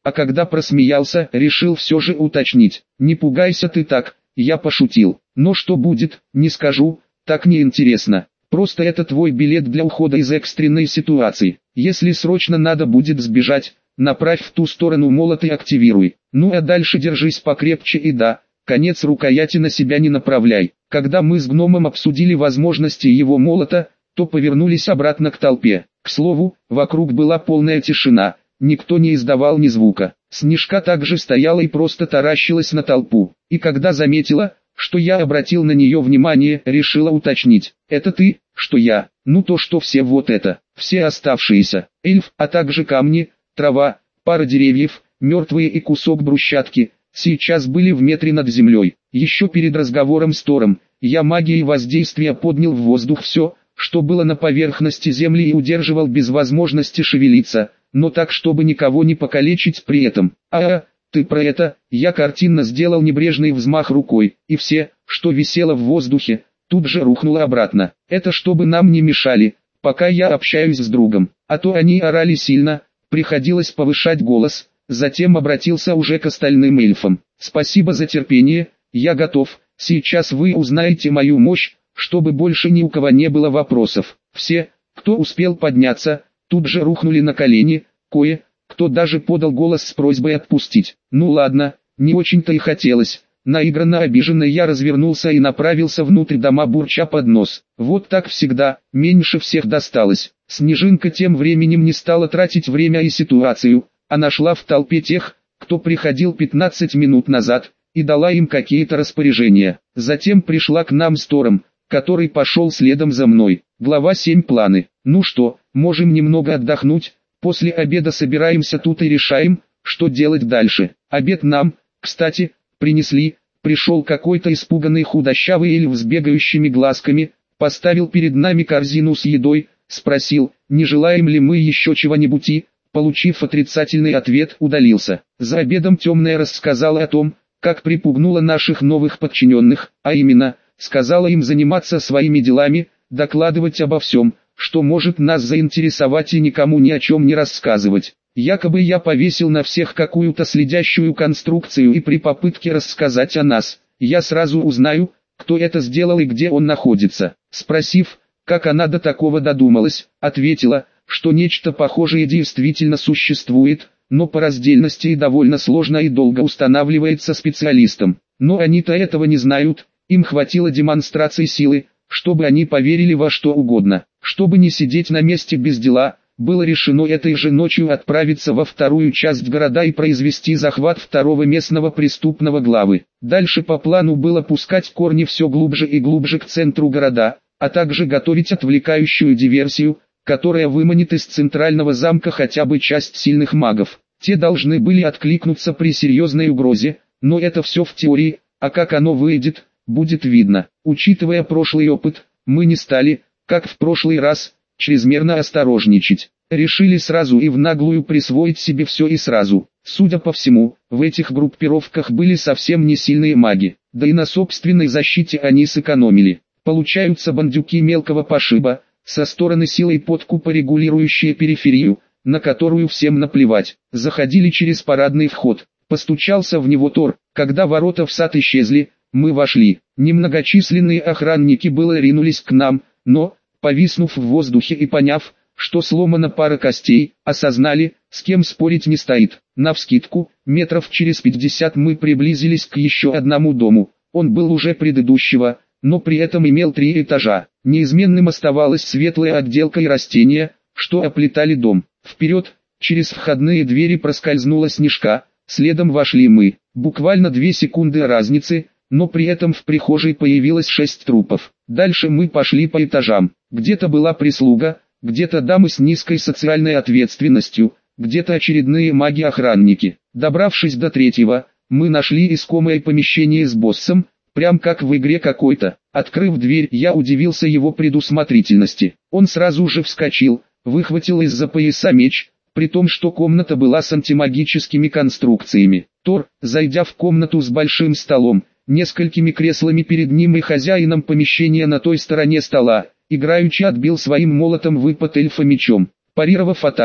а когда просмеялся, решил все же уточнить. «Не пугайся ты так, я пошутил. Но что будет, не скажу, так неинтересно. Просто это твой билет для ухода из экстренной ситуации. Если срочно надо будет сбежать, направь в ту сторону молот и активируй. Ну а дальше держись покрепче и да, конец рукояти на себя не направляй». Когда мы с гномом обсудили возможности его молота, то повернулись обратно к толпе. К слову, вокруг была полная тишина, никто не издавал ни звука. Снежка также стояла и просто таращилась на толпу. И когда заметила, что я обратил на нее внимание, решила уточнить: «Это ты, что я?» «Ну то что все вот это, все оставшиеся, эльф, а также камни, трава, пара деревьев, мертвые и кусок брусчатки, сейчас были в метре над землей». Еще перед разговором с Тором, я магией воздействия поднял в воздух все, что было на поверхности земли, и удерживал без возможности шевелиться, но так, чтобы никого не покалечить при этом. «А, ты про это?» Я картинно сделал небрежный взмах рукой, и все, что висело в воздухе, тут же рухнуло обратно. «Это чтобы нам не мешали, пока я общаюсь с другом, а то они орали сильно, приходилось повышать голос». Затем обратился уже к остальным эльфам. «Спасибо за терпение, я готов, сейчас вы узнаете мою мощь, чтобы больше ни у кого не было вопросов». Все, кто успел подняться, тут же рухнули на колени, кое-кто даже подал голос с просьбой отпустить. «Ну ладно, не очень-то и хотелось». Наигранно обиженный я развернулся и направился внутрь дома, бурча под нос. Вот так всегда, меньше всех досталось. Снежинка тем временем не стала тратить время и ситуацию, а нашла в толпе тех, кто приходил пятнадцать минут назад, и дала им какие-то распоряжения. Затем пришла к нам с Тором, который пошел следом за мной. Глава семь. Планы. «Ну что, можем немного отдохнуть, после обеда собираемся тут и решаем, что делать дальше». Обед нам, кстати, принесли. Пришел какой-то испуганный худощавый эльф с бегающими глазками, поставил перед нами корзину с едой, спросил, не желаем ли мы еще чего-нибудь, и, получив отрицательный ответ, удалился. За обедом Темная рассказала о том, как припугнула наших новых подчиненных, а именно, сказала им заниматься своими делами, докладывать обо всем, что может нас заинтересовать, и никому ни о чем не рассказывать. Якобы я повесил на всех какую-то следящую конструкцию, и при попытке рассказать о нас, я сразу узнаю, кто это сделал и где он находится. Спросив, как она до такого додумалась, ответила, что нечто похожее действительно существует, но по раздельности и довольно сложно и долго устанавливается специалистом. Но они-то этого не знают, им хватило демонстрации силы, чтобы они поверили во что угодно. Чтобы не сидеть на месте без дела, было решено этой же ночью отправиться во вторую часть города и произвести захват второго местного преступного главы. Дальше по плану было пускать корни все глубже и глубже к центру города, а также готовить отвлекающую диверсию, которая выманит из центрального замка хотя бы часть сильных магов. Те должны были откликнуться при серьезной угрозе, но это все в теории, а как оно выйдет, будет видно. Учитывая прошлый опыт, мы не стали, как в прошлый раз, чрезмерно осторожничать. Решили сразу и в наглую присвоить себе все и сразу. Судя по всему, в этих группировках были совсем не сильные маги, да и на собственной защите они сэкономили. Получаются бандюки мелкого пошиба, со стороны силой подкупа регулирующие периферию, на которую всем наплевать. Заходили через парадный вход. Постучался в него Тор. Когда ворота в сад исчезли, мы вошли. Немногочисленные охранники было ринулись к нам, но, повиснув в воздухе и поняв, что сломана пара костей, осознали, с кем спорить не стоит. Навскидку, метров через пятьдесят мы приблизились к еще одному дому. Он был уже предыдущего, но при этом имел три этажа. Неизменным оставалась светлая отделка и растения, что оплетали дом. Вперед, через входные двери проскользнула Снежка, следом вошли мы. Буквально две секунды разницы, но при этом в прихожей появилось шесть трупов. Дальше мы пошли по этажам. Где-то была прислуга, где-то дамы с низкой социальной ответственностью, где-то очередные маги-охранники. Добравшись до третьего, мы нашли искомое помещение с боссом, прям как в игре какой-то. Открыв дверь, я удивился его предусмотрительности. Он сразу же вскочил, выхватил из-за пояса меч, при том, что комната была с антимагическими конструкциями. Тор, зайдя в комнату с большим столом, несколькими креслами перед ним и хозяином помещения на той стороне стола, играючи отбил своим молотом выпад эльфа мечом. Парировав атаку,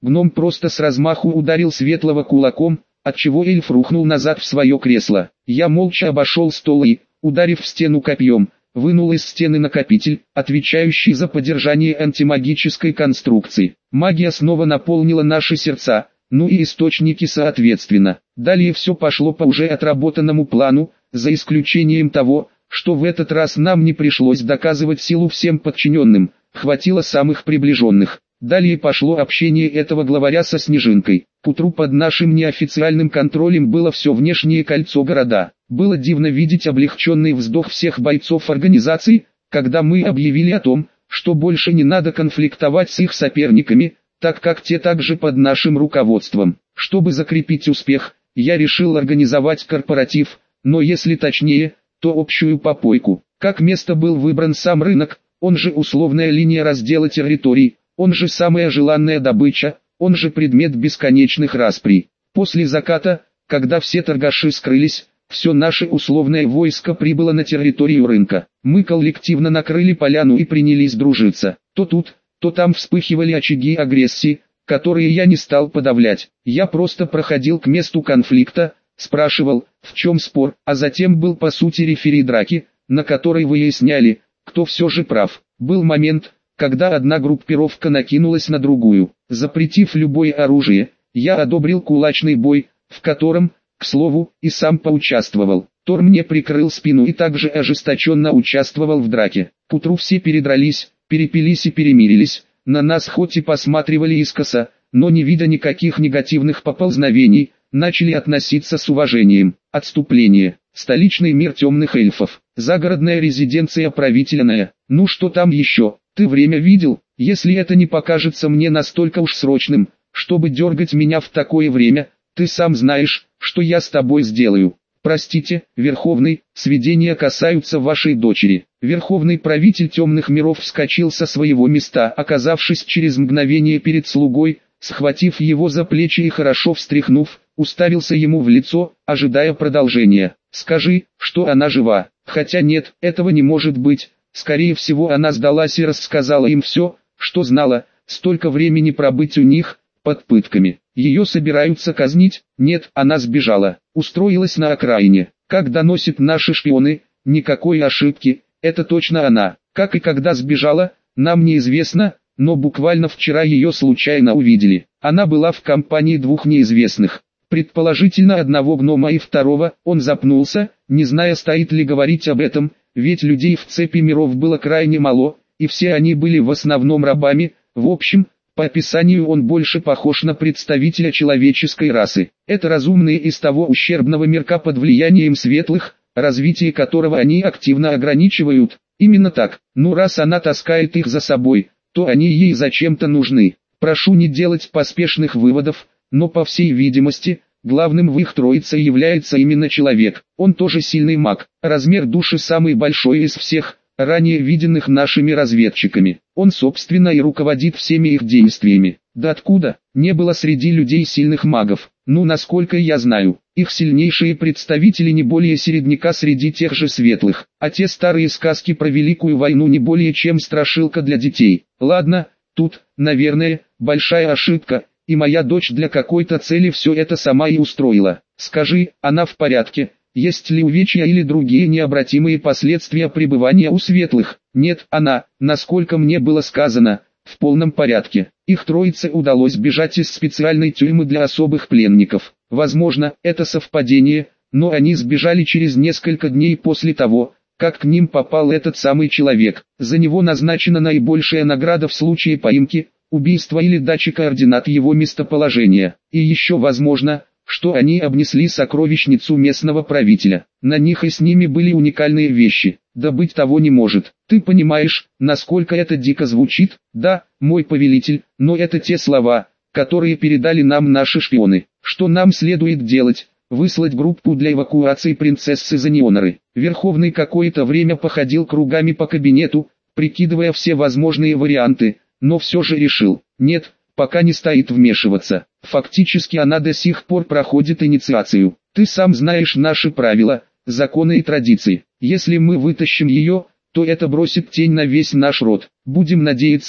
Гном просто с размаху ударил Светлого кулаком, отчего эльф рухнул назад в свое кресло. Я молча обошел стол и, ударив в стену копьем, вынул из стены накопитель, отвечающий за поддержание антимагической конструкции. Магия снова наполнила наши сердца, ну и источники соответственно. Далее все пошло по уже отработанному плану, за исключением того, что в этот раз нам не пришлось доказывать силу всем подчиненным, хватило самых приближенных. Далее пошло общение этого главаря со Снежинкой. К утру под нашим неофициальным контролем было все внешнее кольцо города. Было дивно видеть облегченный вздох всех бойцов организации, когда мы объявили о том, что больше не надо конфликтовать с их соперниками, так как те также под нашим руководством. Чтобы закрепить успех, я решил организовать корпоратив, но если точнее, то общую попойку. Как место был выбран сам рынок, он же условная линия раздела территорий, он же самая желанная добыча, он же предмет бесконечных расприй. После заката, когда все торгаши скрылись, все наше условное войско прибыло на территорию рынка. Мы коллективно накрыли поляну и принялись дружиться. То тут, то там вспыхивали очаги агрессии, которые я не стал подавлять. Я просто проходил к месту конфликта, спрашивал, в чем спор, а затем был по сути рефери драки, на которой выясняли, кто все же прав. Был момент, когда одна группировка накинулась на другую. Запретив любое оружие, я одобрил кулачный бой, в котором, к слову, и сам поучаствовал. Тор мне прикрыл спину и также ожесточенно участвовал в драке. К утру все передрались, перепились и перемирились. На нас хоть и посматривали искоса, но не видя никаких негативных поползновений, начали относиться с уважением. Отступление. Столичный мир темных эльфов. Загородная резиденция правительная. Ну что там еще? Ты время видел? Если это не покажется мне настолько уж срочным, чтобы дергать меня в такое время, ты сам знаешь, что я с тобой сделаю. Простите, Верховный, сведения касаются вашей дочери. Верховный правитель темных миров вскочил со своего места, оказавшись через мгновение перед слугой, схватив его за плечи и хорошо встряхнув, уставился ему в лицо, ожидая продолжения. Скажи, что она жива. Хотя нет, этого не может быть. Скорее всего она сдалась и рассказала им все, что знала, столько времени пробыть у них, под пытками. Ее собираются казнить? Нет, она сбежала, устроилась на окраине. Как доносят наши шпионы, никакой ошибки, это точно она. Как и когда сбежала, нам неизвестно, но буквально вчера ее случайно увидели. Она была в компании двух неизвестных, предположительно одного гнома и второго. Он запнулся, не зная, стоит ли говорить об этом, ведь людей в цепи миров было крайне мало, и все они были в основном рабами. В общем, по описанию он больше похож на представителя человеческой расы. Это разумные из того ущербного мирка под влиянием светлых, развитие которого они активно ограничивают. Именно так. Ну раз она таскает их за собой, то они ей зачем-то нужны. Прошу не делать поспешных выводов, но по всей видимости, главным в их троице является именно человек. Он тоже сильный маг, размер души самый большой из всех, ранее виденных нашими разведчиками. Он собственно и руководит всеми их действиями. Да откуда? Не было среди людей сильных магов. Ну насколько я знаю, их сильнейшие представители не более середняка среди тех же светлых. А те старые сказки про Великую войну не более чем страшилка для детей. Ладно, тут, наверное, большая ошибка, и моя дочь для какой-то цели все это сама и устроила. Скажи, она в порядке? Есть ли увечья или другие необратимые последствия пребывания у светлых? Нет, она, насколько мне было сказано, в полном порядке. Их троице удалось бежать из специальной тюрьмы для особых пленников. Возможно, это совпадение, но они сбежали через несколько дней после того, как к ним попал этот самый человек. За него назначена наибольшая награда в случае поимки, убийства или дачи координат его местоположения. И еще возможно, что они обнесли сокровищницу местного правителя. На них и с ними были уникальные вещи. Да быть того не может. Ты понимаешь, насколько это дико звучит? Да, мой повелитель, но это те слова, которые передали нам наши шпионы. Что нам следует делать? Выслать группу для эвакуации принцессы Занионоры. Верховный какое-то время походил кругами по кабинету, прикидывая все возможные варианты, но все же решил, нет, пока не стоит вмешиваться. Фактически она до сих пор проходит инициацию. Ты сам знаешь наши правила, законы и традиции. Если мы вытащим ее, то это бросит тень на весь наш род. Будем надеяться,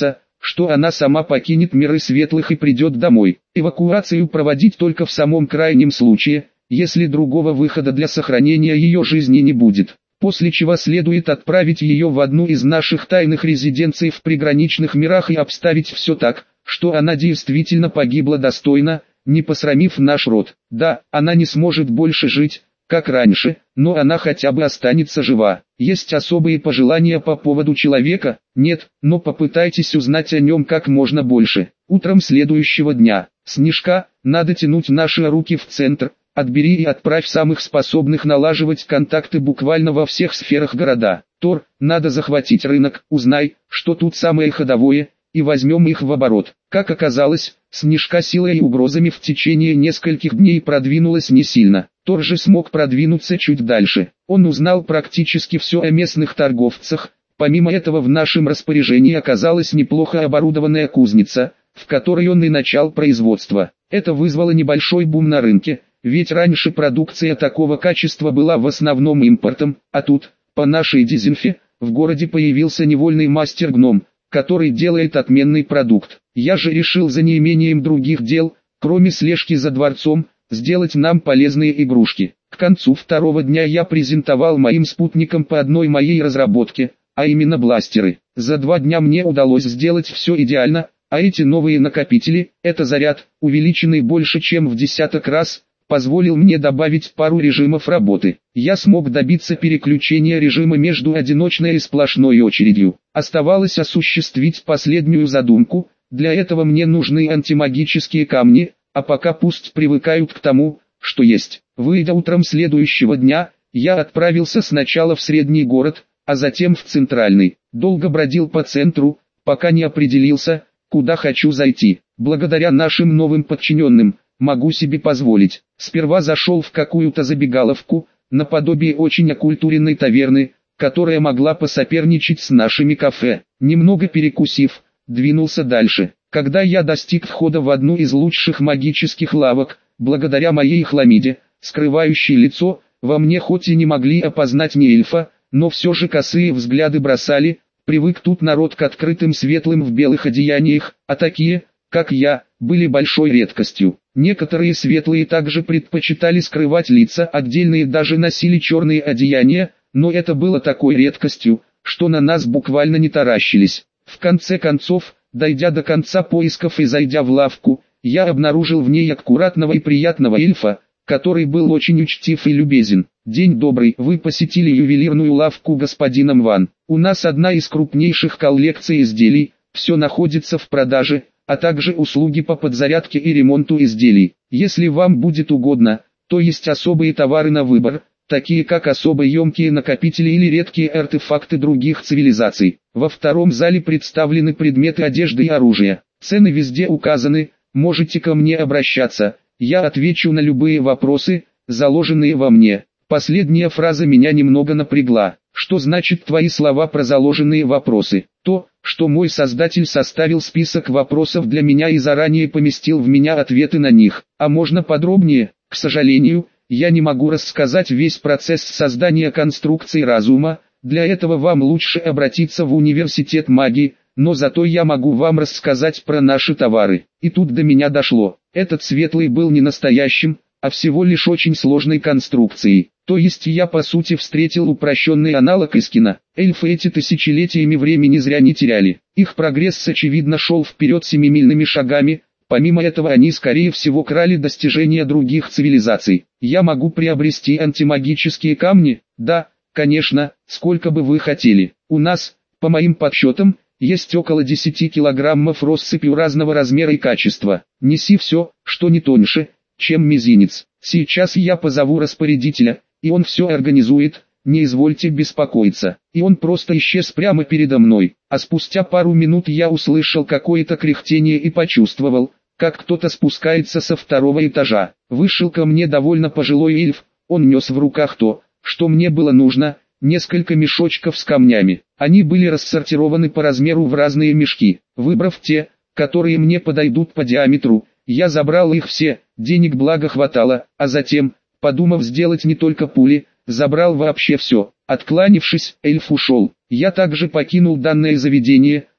что она сама покинет миры светлых и придет домой. Эвакуацию проводить только в самом крайнем случае, если другого выхода для сохранения ее жизни не будет. После чего следует отправить ее в одну из наших тайных резиденций в приграничных мирах и обставить все так, что она действительно погибла достойно, не посрамив наш род. Да, она не сможет больше жить, как раньше, но она хотя бы останется жива. Есть особые пожелания по поводу человека? Нет, но попытайтесь узнать о нем как можно больше. Утром следующего дня. Снежка, надо тянуть наши руки в центр. Отбери и отправь самых способных налаживать контакты буквально во всех сферах города. Тор, надо захватить рынок, узнай, что тут самое ходовое, и возьмем их в оборот. Как оказалось, Снежка силой и угрозами в течение нескольких дней продвинулась не сильно. Тор же смог продвинуться чуть дальше. Он узнал практически все о местных торговцах. Помимо этого в нашем распоряжении оказалась неплохо оборудованная кузница, в которой он и начал производство. Это вызвало небольшой бум на рынке. Ведь раньше продукция такого качества была в основном импортом, а тут, по нашей дизинфе, в городе появился невольный мастер-гном, который делает отменный продукт. Я же решил за неимением других дел, кроме слежки за дворцом, сделать нам полезные игрушки. К концу второго дня я презентовал моим спутникам по одной моей разработке, а именно бластеры. За два дня мне удалось сделать все идеально, а эти новые накопители, это заряд, увеличенный больше чем в десяток раз, позволил мне добавить пару режимов работы. Я смог добиться переключения режима между одиночной и сплошной очередью. Оставалось осуществить последнюю задумку, для этого мне нужны антимагические камни, а пока пусть привыкают к тому, что есть. Выйдя утром следующего дня, я отправился сначала в средний город, а затем в центральный. Долго бродил по центру, пока не определился, куда хочу зайти. Благодаря нашим новым подчиненным, могу себе позволить. Сперва зашел в какую-то забегаловку, наподобие очень окультуренной таверны, которая могла посоперничать с нашими кафе. Немного перекусив, двинулся дальше. Когда я достиг входа в одну из лучших магических лавок, благодаря моей хламиде, скрывающей лицо, во мне хоть и не могли опознать ни эльфа, но все же косые взгляды бросали, привык тут народ к открытым светлым в белых одеяниях, а такие, как я, были большой редкостью. Некоторые светлые также предпочитали скрывать лица, отдельные даже носили черные одеяния, но это было такой редкостью, что на нас буквально не таращились. В конце концов, дойдя до конца поисков и зайдя в лавку, я обнаружил в ней аккуратного и приятного эльфа, который был очень учтив и любезен. «День добрый, вы посетили ювелирную лавку господина Мван. У нас одна из крупнейших коллекций изделий, все находится в продаже, а также услуги по подзарядке и ремонту изделий. Если вам будет угодно, то есть особые товары на выбор, такие как особо емкие накопители или редкие артефакты других цивилизаций. Во втором зале представлены предметы одежды и оружия. Цены везде указаны, можете ко мне обращаться, я отвечу на любые вопросы, заложенные во мне». Последняя фраза меня немного напрягла. Что значит твои слова про заложенные вопросы? То, что мой создатель составил список вопросов для меня и заранее поместил в меня ответы на них. А можно подробнее? К сожалению, я не могу рассказать весь процесс создания конструкции разума, для этого вам лучше обратиться в университет магии, но зато я могу вам рассказать про наши товары. И тут до меня дошло. Этот светлый был не настоящим, а всего лишь очень сложной конструкцией. То есть я по сути встретил упрощенный аналог Искина. Эльфы эти тысячелетиями времени зря не теряли. Их прогресс очевидно шел вперед семимильными шагами, помимо этого они скорее всего крали достижения других цивилизаций. Я могу приобрести антимагические камни? Да, конечно, сколько бы вы хотели. У нас, по моим подсчетам, есть около десяти килограммов россыпью разного размера и качества. Неси все, что не тоньше, чем мизинец. Сейчас я позову распорядителя, и он все организует, не извольте беспокоиться. И он просто исчез прямо передо мной, а спустя пару минут я услышал какое-то кряхтение и почувствовал, как кто-то спускается со второго этажа. Вышел ко мне довольно пожилой эльф, он нес в руках то, что мне было нужно, несколько мешочков с камнями. Они были рассортированы по размеру в разные мешки. Выбрав те, которые мне подойдут по диаметру, я забрал их все, денег благо хватало, а затем, подумав сделать не только пули, забрал вообще все. Откланившись, эльф ушел. Я также покинул данное заведение,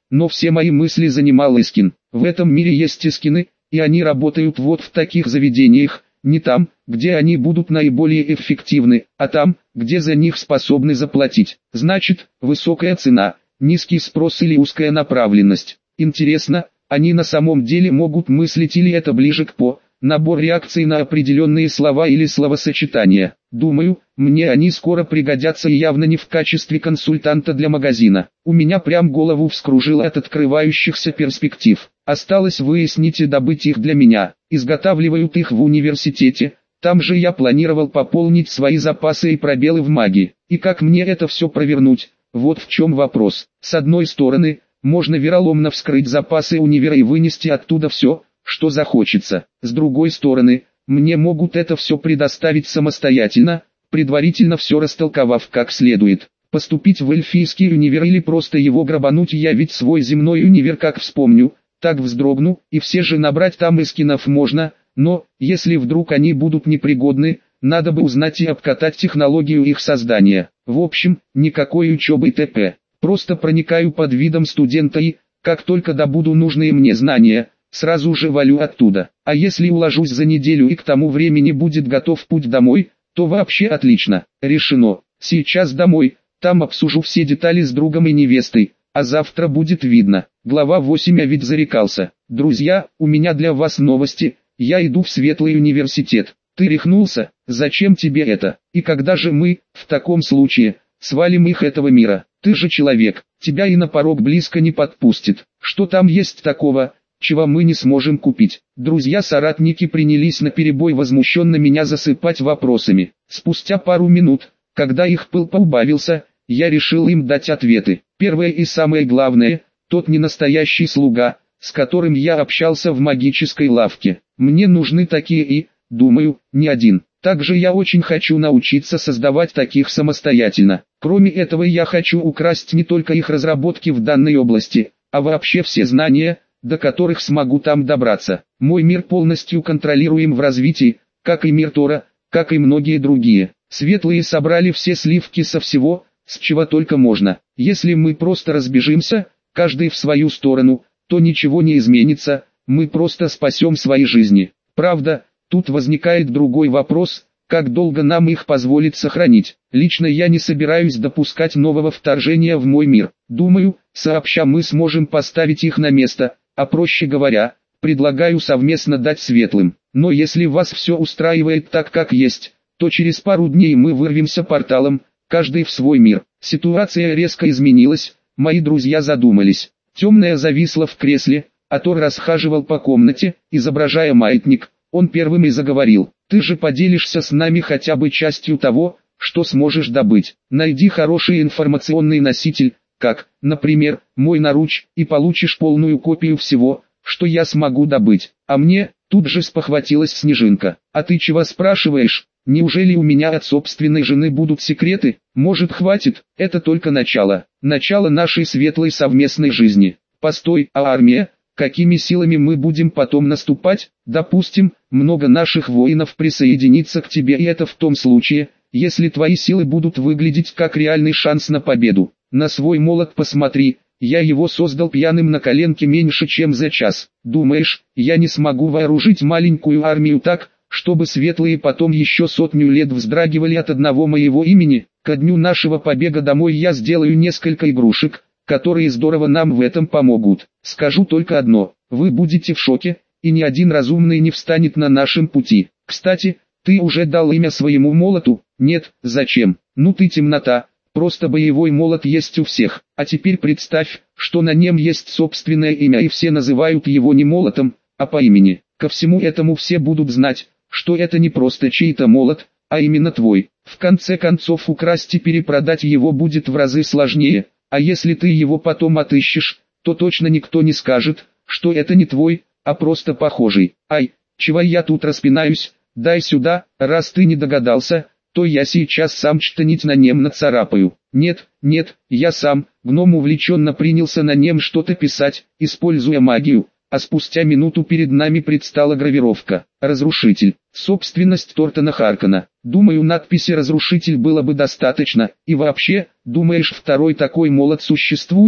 но все мои мысли занимал Искин. В этом мире есть Искины, и они работают вот в таких заведениях, не там, где они будут наиболее эффективны, а там, где за них способны заплатить. Значит, высокая цена, низкий спрос или узкая направленность. Интересно, они на самом деле могут мыслить или это ближе к по набор реакций на определенные слова или словосочетания. Думаю, мне они скоро пригодятся и явно не в качестве консультанта для магазина. У меня прям голову вскружило от открывающихся перспектив. Осталось выяснить и добыть их для меня. Изготавливают их в университете. Там же я планировал пополнить свои запасы и пробелы в магии. И как мне это все провернуть? Вот в чем вопрос. С одной стороны, можно вероломно вскрыть запасы универа и вынести оттуда все, что захочется. С другой стороны, мне могут это все предоставить самостоятельно, предварительно все растолковав как следует. Поступить в эльфийский универ или просто его грабануть, я ведь свой земной универ как вспомню, так вздрогну, и все же набрать там эскинов можно, но, если вдруг они будут непригодны, надо бы узнать и обкатать технологию их создания. В общем, никакой учебы т.п. Просто проникаю под видом студента и, как только добуду нужные мне знания, сразу же валю оттуда. А если уложусь за неделю и к тому времени будет готов путь домой, то вообще отлично. Решено. Сейчас домой, там обсужу все детали с другом и невестой, а завтра будет видно. Глава восемь. А ведь зарекался. Друзья, у меня для вас новости, я иду в Светлый университет. Ты рехнулся? Зачем тебе это? И когда же мы, в таком случае, свалим их этого мира? Ты же человек, тебя и на порог близко не подпустит. Что там есть такого, чего мы не сможем купить? Друзья-соратники принялись наперебой возмущенно меня засыпать вопросами. Спустя пару минут, когда их пыл поубавился, я решил им дать ответы. Первое и самое главное, тот ненастоящий слуга, с которым я общался в магической лавке. Мне нужны такие и, думаю, не один. Также я очень хочу научиться создавать таких самостоятельно. Кроме этого, я хочу украсть не только их разработки в данной области, а вообще все знания, до которых смогу там добраться. Мой мир полностью контролируем в развитии, как и мир Тора, как и многие другие. Светлые собрали все сливки со всего, с чего только можно. Если мы просто разбежимся, каждый в свою сторону, то ничего не изменится, мы просто спасем свои жизни. Правда, тут возникает другой вопрос, как долго нам их позволит сохранить. Лично я не собираюсь допускать нового вторжения в мой мир. Думаю, сообща мы сможем поставить их на место, а проще говоря, предлагаю совместно дать светлым. Но если вас все устраивает так как есть, то через пару дней мы вырвемся порталом, каждый в свой мир. Ситуация резко изменилась, мои друзья задумались. Темная зависла в кресле, а Тор расхаживал по комнате, изображая маятник. Он первым и заговорил. Ты же поделишься с нами хотя бы частью того, что сможешь добыть. Найди хороший информационный носитель, как, например, мой наруч, и получишь полную копию всего, что я смогу добыть. А мне, тут же спохватилась Снежинка. А ты чего спрашиваешь? Неужели у меня от собственной жены будут секреты? Может, хватит? Это только начало. Начало нашей светлой совместной жизни. Постой, а армия? Какими силами мы будем потом наступать? Допустим, много наших воинов присоединится к тебе, и это в том случае, если твои силы будут выглядеть как реальный шанс на победу. На свой молот посмотри, я его создал пьяным на коленке меньше чем за час. Думаешь, я не смогу вооружить маленькую армию так, чтобы светлые потом еще сотню лет вздрагивали от одного моего имени? Ко дню нашего побега домой я сделаю несколько игрушек, которые здорово нам в этом помогут. Скажу только одно, вы будете в шоке, и ни один разумный не встанет на нашем пути. Кстати, ты уже дал имя своему молоту? Нет, зачем? Ну ты темнота, просто боевой молот есть у всех. А теперь представь, что на нем есть собственное имя и все называют его не молотом, а по имени. Ко всему этому все будут знать, что это не просто чей-то молот, а именно твой. В конце концов украсть и перепродать его будет в разы сложнее. А если ты его потом отыщешь, то точно никто не скажет, что это не твой, а просто похожий. Ай, чего я тут распинаюсь, дай сюда, раз ты не догадался, то я сейчас сам что-нибудь на нем нацарапаю. Нет, нет, я сам, гном увлеченно принялся на нем что-то писать, используя магию, а спустя минуту перед нами предстала гравировка «Разрушитель», собственность Тортона Харкона. Думаю, надписи «Разрушитель» было бы достаточно, и вообще, думаешь, второй такой молот существует?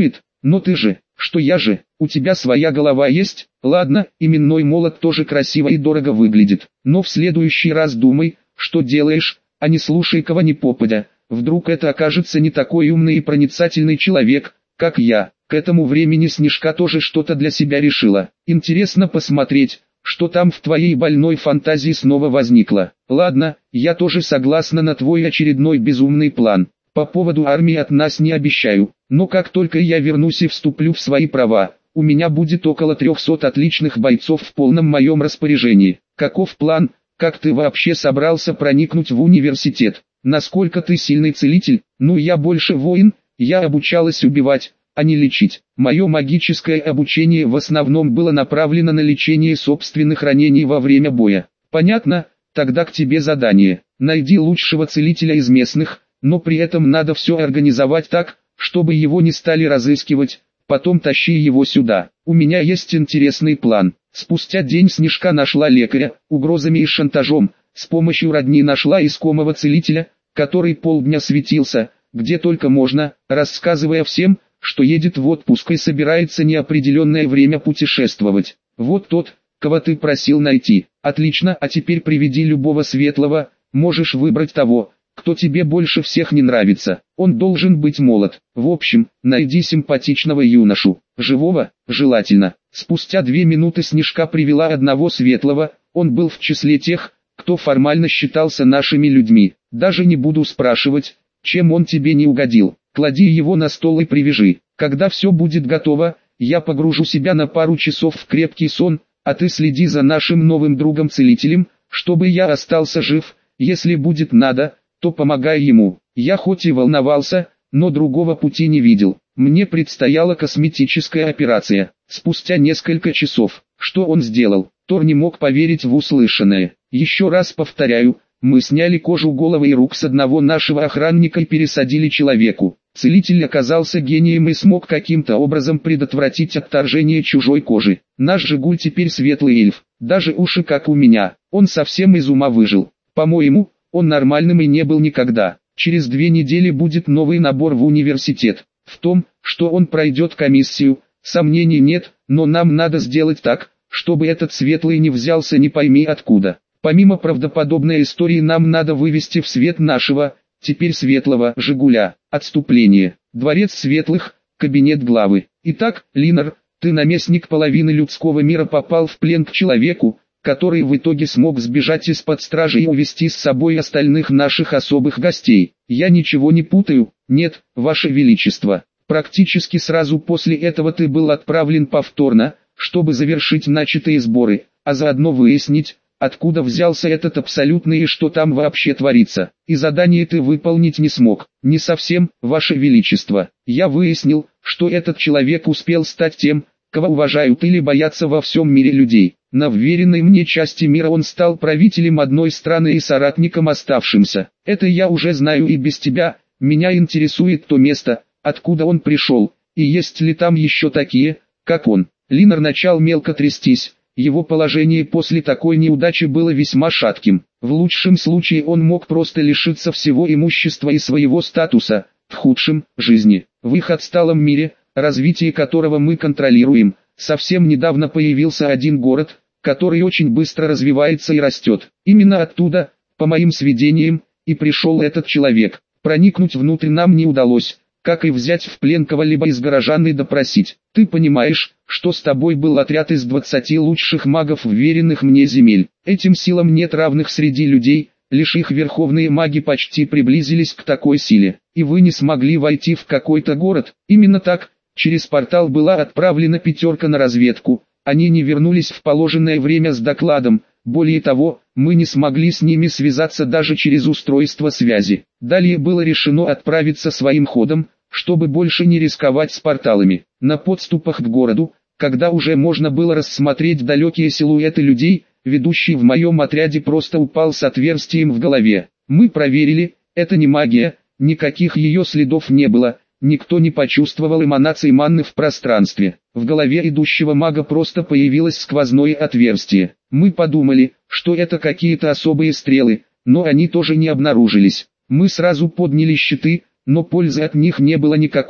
Но ты же, что я же, у тебя своя голова есть? Ладно, именной молот тоже красиво и дорого выглядит. Но в следующий раз думай, что делаешь, а не слушай кого ни попадя. Вдруг это окажется не такой умный и проницательный человек, как я. К этому времени Снежка тоже что-то для себя решила. Интересно посмотреть, что там в твоей больной фантазии снова возникло. Ладно, я тоже согласна на твой очередной безумный план. По поводу армии от нас не обещаю, но как только я вернусь и вступлю в свои права, у меня будет около трехсот отличных бойцов в полном моем распоряжении. Каков план? Как ты вообще собрался проникнуть в университет? Насколько ты сильный целитель? Ну я больше воин, я обучалась убивать, а не лечить. Мое магическое обучение в основном было направлено на лечение собственных ранений во время боя. Понятно? Тогда к тебе задание. Найди лучшего целителя из местных, но при этом надо все организовать так, чтобы его не стали разыскивать, потом тащи его сюда. У меня есть интересный план. Спустя день Снежка нашла лекаря, угрозами и шантажом, с помощью родни нашла искомого целителя, который полдня светился, где только можно, рассказывая всем, что едет в отпуск и собирается неопределенное время путешествовать. Вот тот, кого ты просил найти. Отлично, а теперь приведи любого светлого, можешь выбрать того, кто тебе больше всех не нравится. Он должен быть молод. В общем, найди симпатичного юношу, живого, желательно. Спустя две минуты Снежка привела одного светлого, он был в числе тех, кто формально считался нашими людьми. Даже не буду спрашивать, чем он тебе не угодил. Клади его на стол и привяжи. Когда все будет готово, я погружу себя на пару часов в крепкий сон, а ты следи за нашим новым другом-целителем, чтобы я остался жив. Если будет надо, то помогай ему. Я хоть и волновался, но другого пути не видел. Мне предстояла косметическая операция. Спустя несколько часов, что он сделал? Тор не мог поверить в услышанное. Еще раз повторяю, мы сняли кожу головы и рук с одного нашего охранника и пересадили человеку. Целитель оказался гением и смог каким-то образом предотвратить отторжение чужой кожи. Наш Жигуль теперь светлый эльф, даже уши как у меня. Он совсем из ума выжил. По-моему, он нормальным и не был никогда. Через две недели будет новый набор в университет. В том, что он пройдет комиссию, сомнений нет, но нам надо сделать так, чтобы этот светлый не взялся не пойми откуда. Помимо правдоподобной истории нам надо вывести в свет нашего, теперь светлого, Жигуля. Отступление. Дворец светлых, кабинет главы. Итак, Линар, ты наместник половины людского мира попал в плен к человеку, который в итоге смог сбежать из-под стражи и увести с собой остальных наших особых гостей. Я ничего не путаю? Нет, Ваше Величество. Практически сразу после этого ты был отправлен повторно, чтобы завершить начатые сборы, а заодно выяснить, откуда взялся этот абсолютный и что там вообще творится. И задание ты выполнить не смог. Не совсем, Ваше Величество. Я выяснил, что этот человек успел стать тем, кого уважают или боятся во всем мире людей. На вверенной мне части мира он стал правителем одной страны и соратником оставшимся. Это я уже знаю и без тебя. Меня интересует то место, откуда он пришел, и есть ли там еще такие, как он. Линар начал мелко трястись. Его положение после такой неудачи было весьма шатким. В лучшем случае он мог просто лишиться всего имущества и своего статуса, в худшем – жизни. В их отсталом мире, развитие которого мы контролируем, совсем недавно появился один город, который очень быстро развивается и растет. Именно оттуда, по моим сведениям, и пришел этот человек. Проникнуть внутрь нам не удалось, как и взять в плен кого-либо из горожан и допросить. Ты понимаешь, что с тобой был отряд из двадцати лучших магов вверенных мне земель. Этим силам нет равных среди людей, лишь их верховные маги почти приблизились к такой силе. И вы не смогли войти в какой-то город. Именно так, через портал была отправлена пятерка на разведку. Они не вернулись в положенное время с докладом. Более того, мы не смогли с ними связаться даже через устройство связи. Далее было решено отправиться своим ходом, чтобы больше не рисковать с порталами. На подступах к городу, когда уже можно было рассмотреть далекие силуэты людей, ведущий в моем отряде просто упал с отверстием в голове. Мы проверили, это не магия, никаких ее следов не было, никто не почувствовал эманаций манны в пространстве. В голове идущего мага просто появилось сквозное отверстие. Мы подумали, что это какие-то особые стрелы, но они тоже не обнаружились. Мы сразу подняли щиты, но пользы от них не было никакой.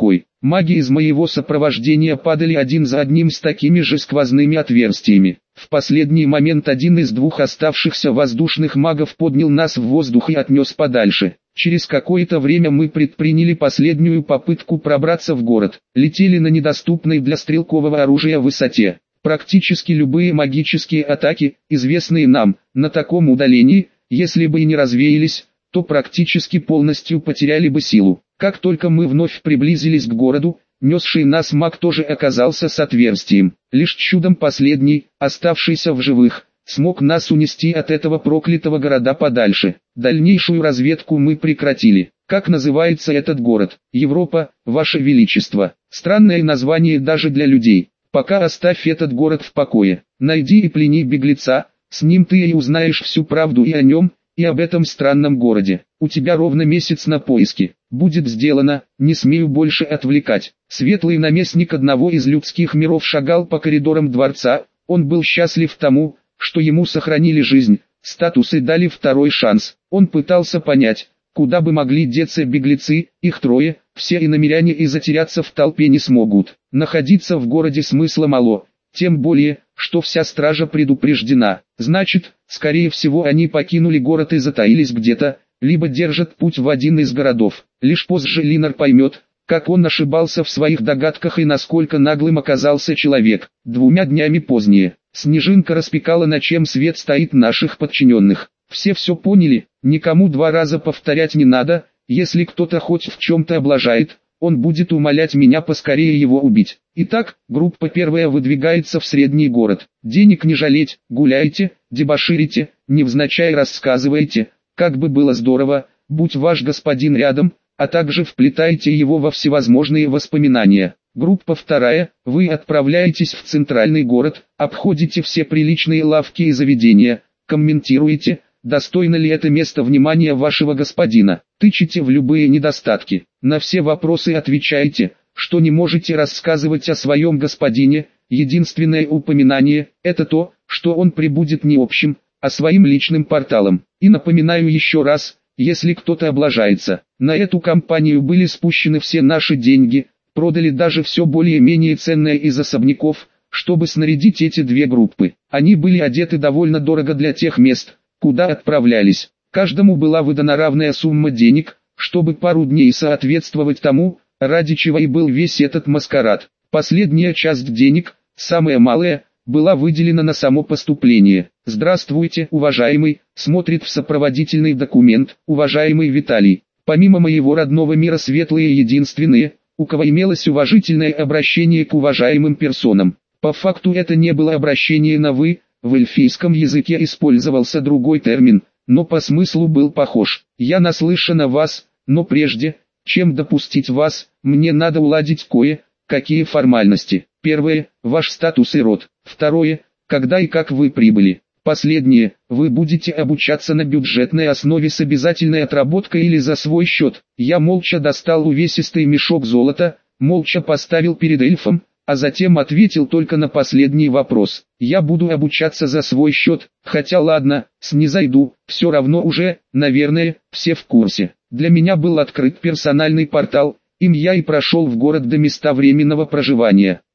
Маги из моего сопровождения падали один за одним с такими же сквозными отверстиями. В последний момент один из двух оставшихся воздушных магов поднял нас в воздух и отнес подальше. Через какое-то время мы предприняли последнюю попытку пробраться в город. Летели на недоступной для стрелкового оружия высоте. Практически любые магические атаки, известные нам, на таком удалении, если бы и не развеялись, то практически полностью потеряли бы силу. Как только мы вновь приблизились к городу, несший нас маг тоже оказался с отверстием. Лишь чудом последний, оставшийся в живых, смог нас унести от этого проклятого города подальше. Дальнейшую разведку мы прекратили. Как называется этот город? Европа, Ваше Величество. Странное название даже для людей. Пока оставь этот город в покое. Найди и плени беглеца, с ним ты и узнаешь всю правду и о нем, и об этом странном городе. У тебя ровно месяц на поиски. Будет сделано, не смею больше отвлекать. Светлый наместник одного из людских миров шагал по коридорам дворца. Он был счастлив тому, что ему сохранили жизнь, статус и дали второй шанс. Он пытался понять, куда бы могли деться беглецы, их трое, все иномиряне и затеряться в толпе не смогут. Находиться в городе смысла мало, тем более, что вся стража предупреждена. Значит, скорее всего они покинули город и затаились где-то, либо держат путь в один из городов. Лишь позже Линар поймет, как он ошибался в своих догадках и насколько наглым оказался человек. Двумя днями позднее, снежинка распекала, на чем свет стоит наших подчиненных. Все все поняли, никому два раза повторять не надо, если кто-то хоть в чем-то облажает, он будет умолять меня поскорее его убить. Итак, группа первая выдвигается в средний город. Денег не жалеть, гуляйте, дебоширите, невзначай рассказывайте, как бы было здорово, будь ваш господин рядом, а также вплетайте его во всевозможные воспоминания. Группа вторая, вы отправляетесь в центральный город, обходите все приличные лавки и заведения, комментируете, достойно ли это место внимания вашего господина, тычете в любые недостатки, на все вопросы отвечаете, что не можете рассказывать о своем господине, единственное упоминание – это то, что он прибудет не общим, а своим личным порталом. И напоминаю еще раз, если кто-то облажается, на эту кампанию были спущены все наши деньги, продали даже все более-менее ценное из особняков, чтобы снарядить эти две группы. Они были одеты довольно дорого для тех мест, куда отправлялись. Каждому была выдана равная сумма денег, чтобы пару дней соответствовать тому, ради чего и был весь этот маскарад. Последняя часть денег, самая малая, была выделена на само поступление. «Здравствуйте, уважаемый», смотрит в сопроводительный документ, «уважаемый Виталий. Помимо моего родного мира светлые единственные, у кого имелось уважительное обращение к уважаемым персонам». По факту это не было обращение на «вы», в эльфийском языке использовался другой термин, но по смыслу был похож. «Я наслышан о вас, но прежде, чем допустить вас, мне надо уладить кое-какие формальности. Первое – ваш статус и род. Второе – когда и как вы прибыли. Последнее – вы будете обучаться на бюджетной основе с обязательной отработкой или за свой счет». Я молча достал увесистый мешок золота, молча поставил перед эльфом, а затем ответил только на последний вопрос. «Я буду обучаться за свой счет, хотя ладно, снизойду, все равно уже, наверное, все в курсе. Для меня был открыт персональный портал, им я и прошел в город до места временного проживания.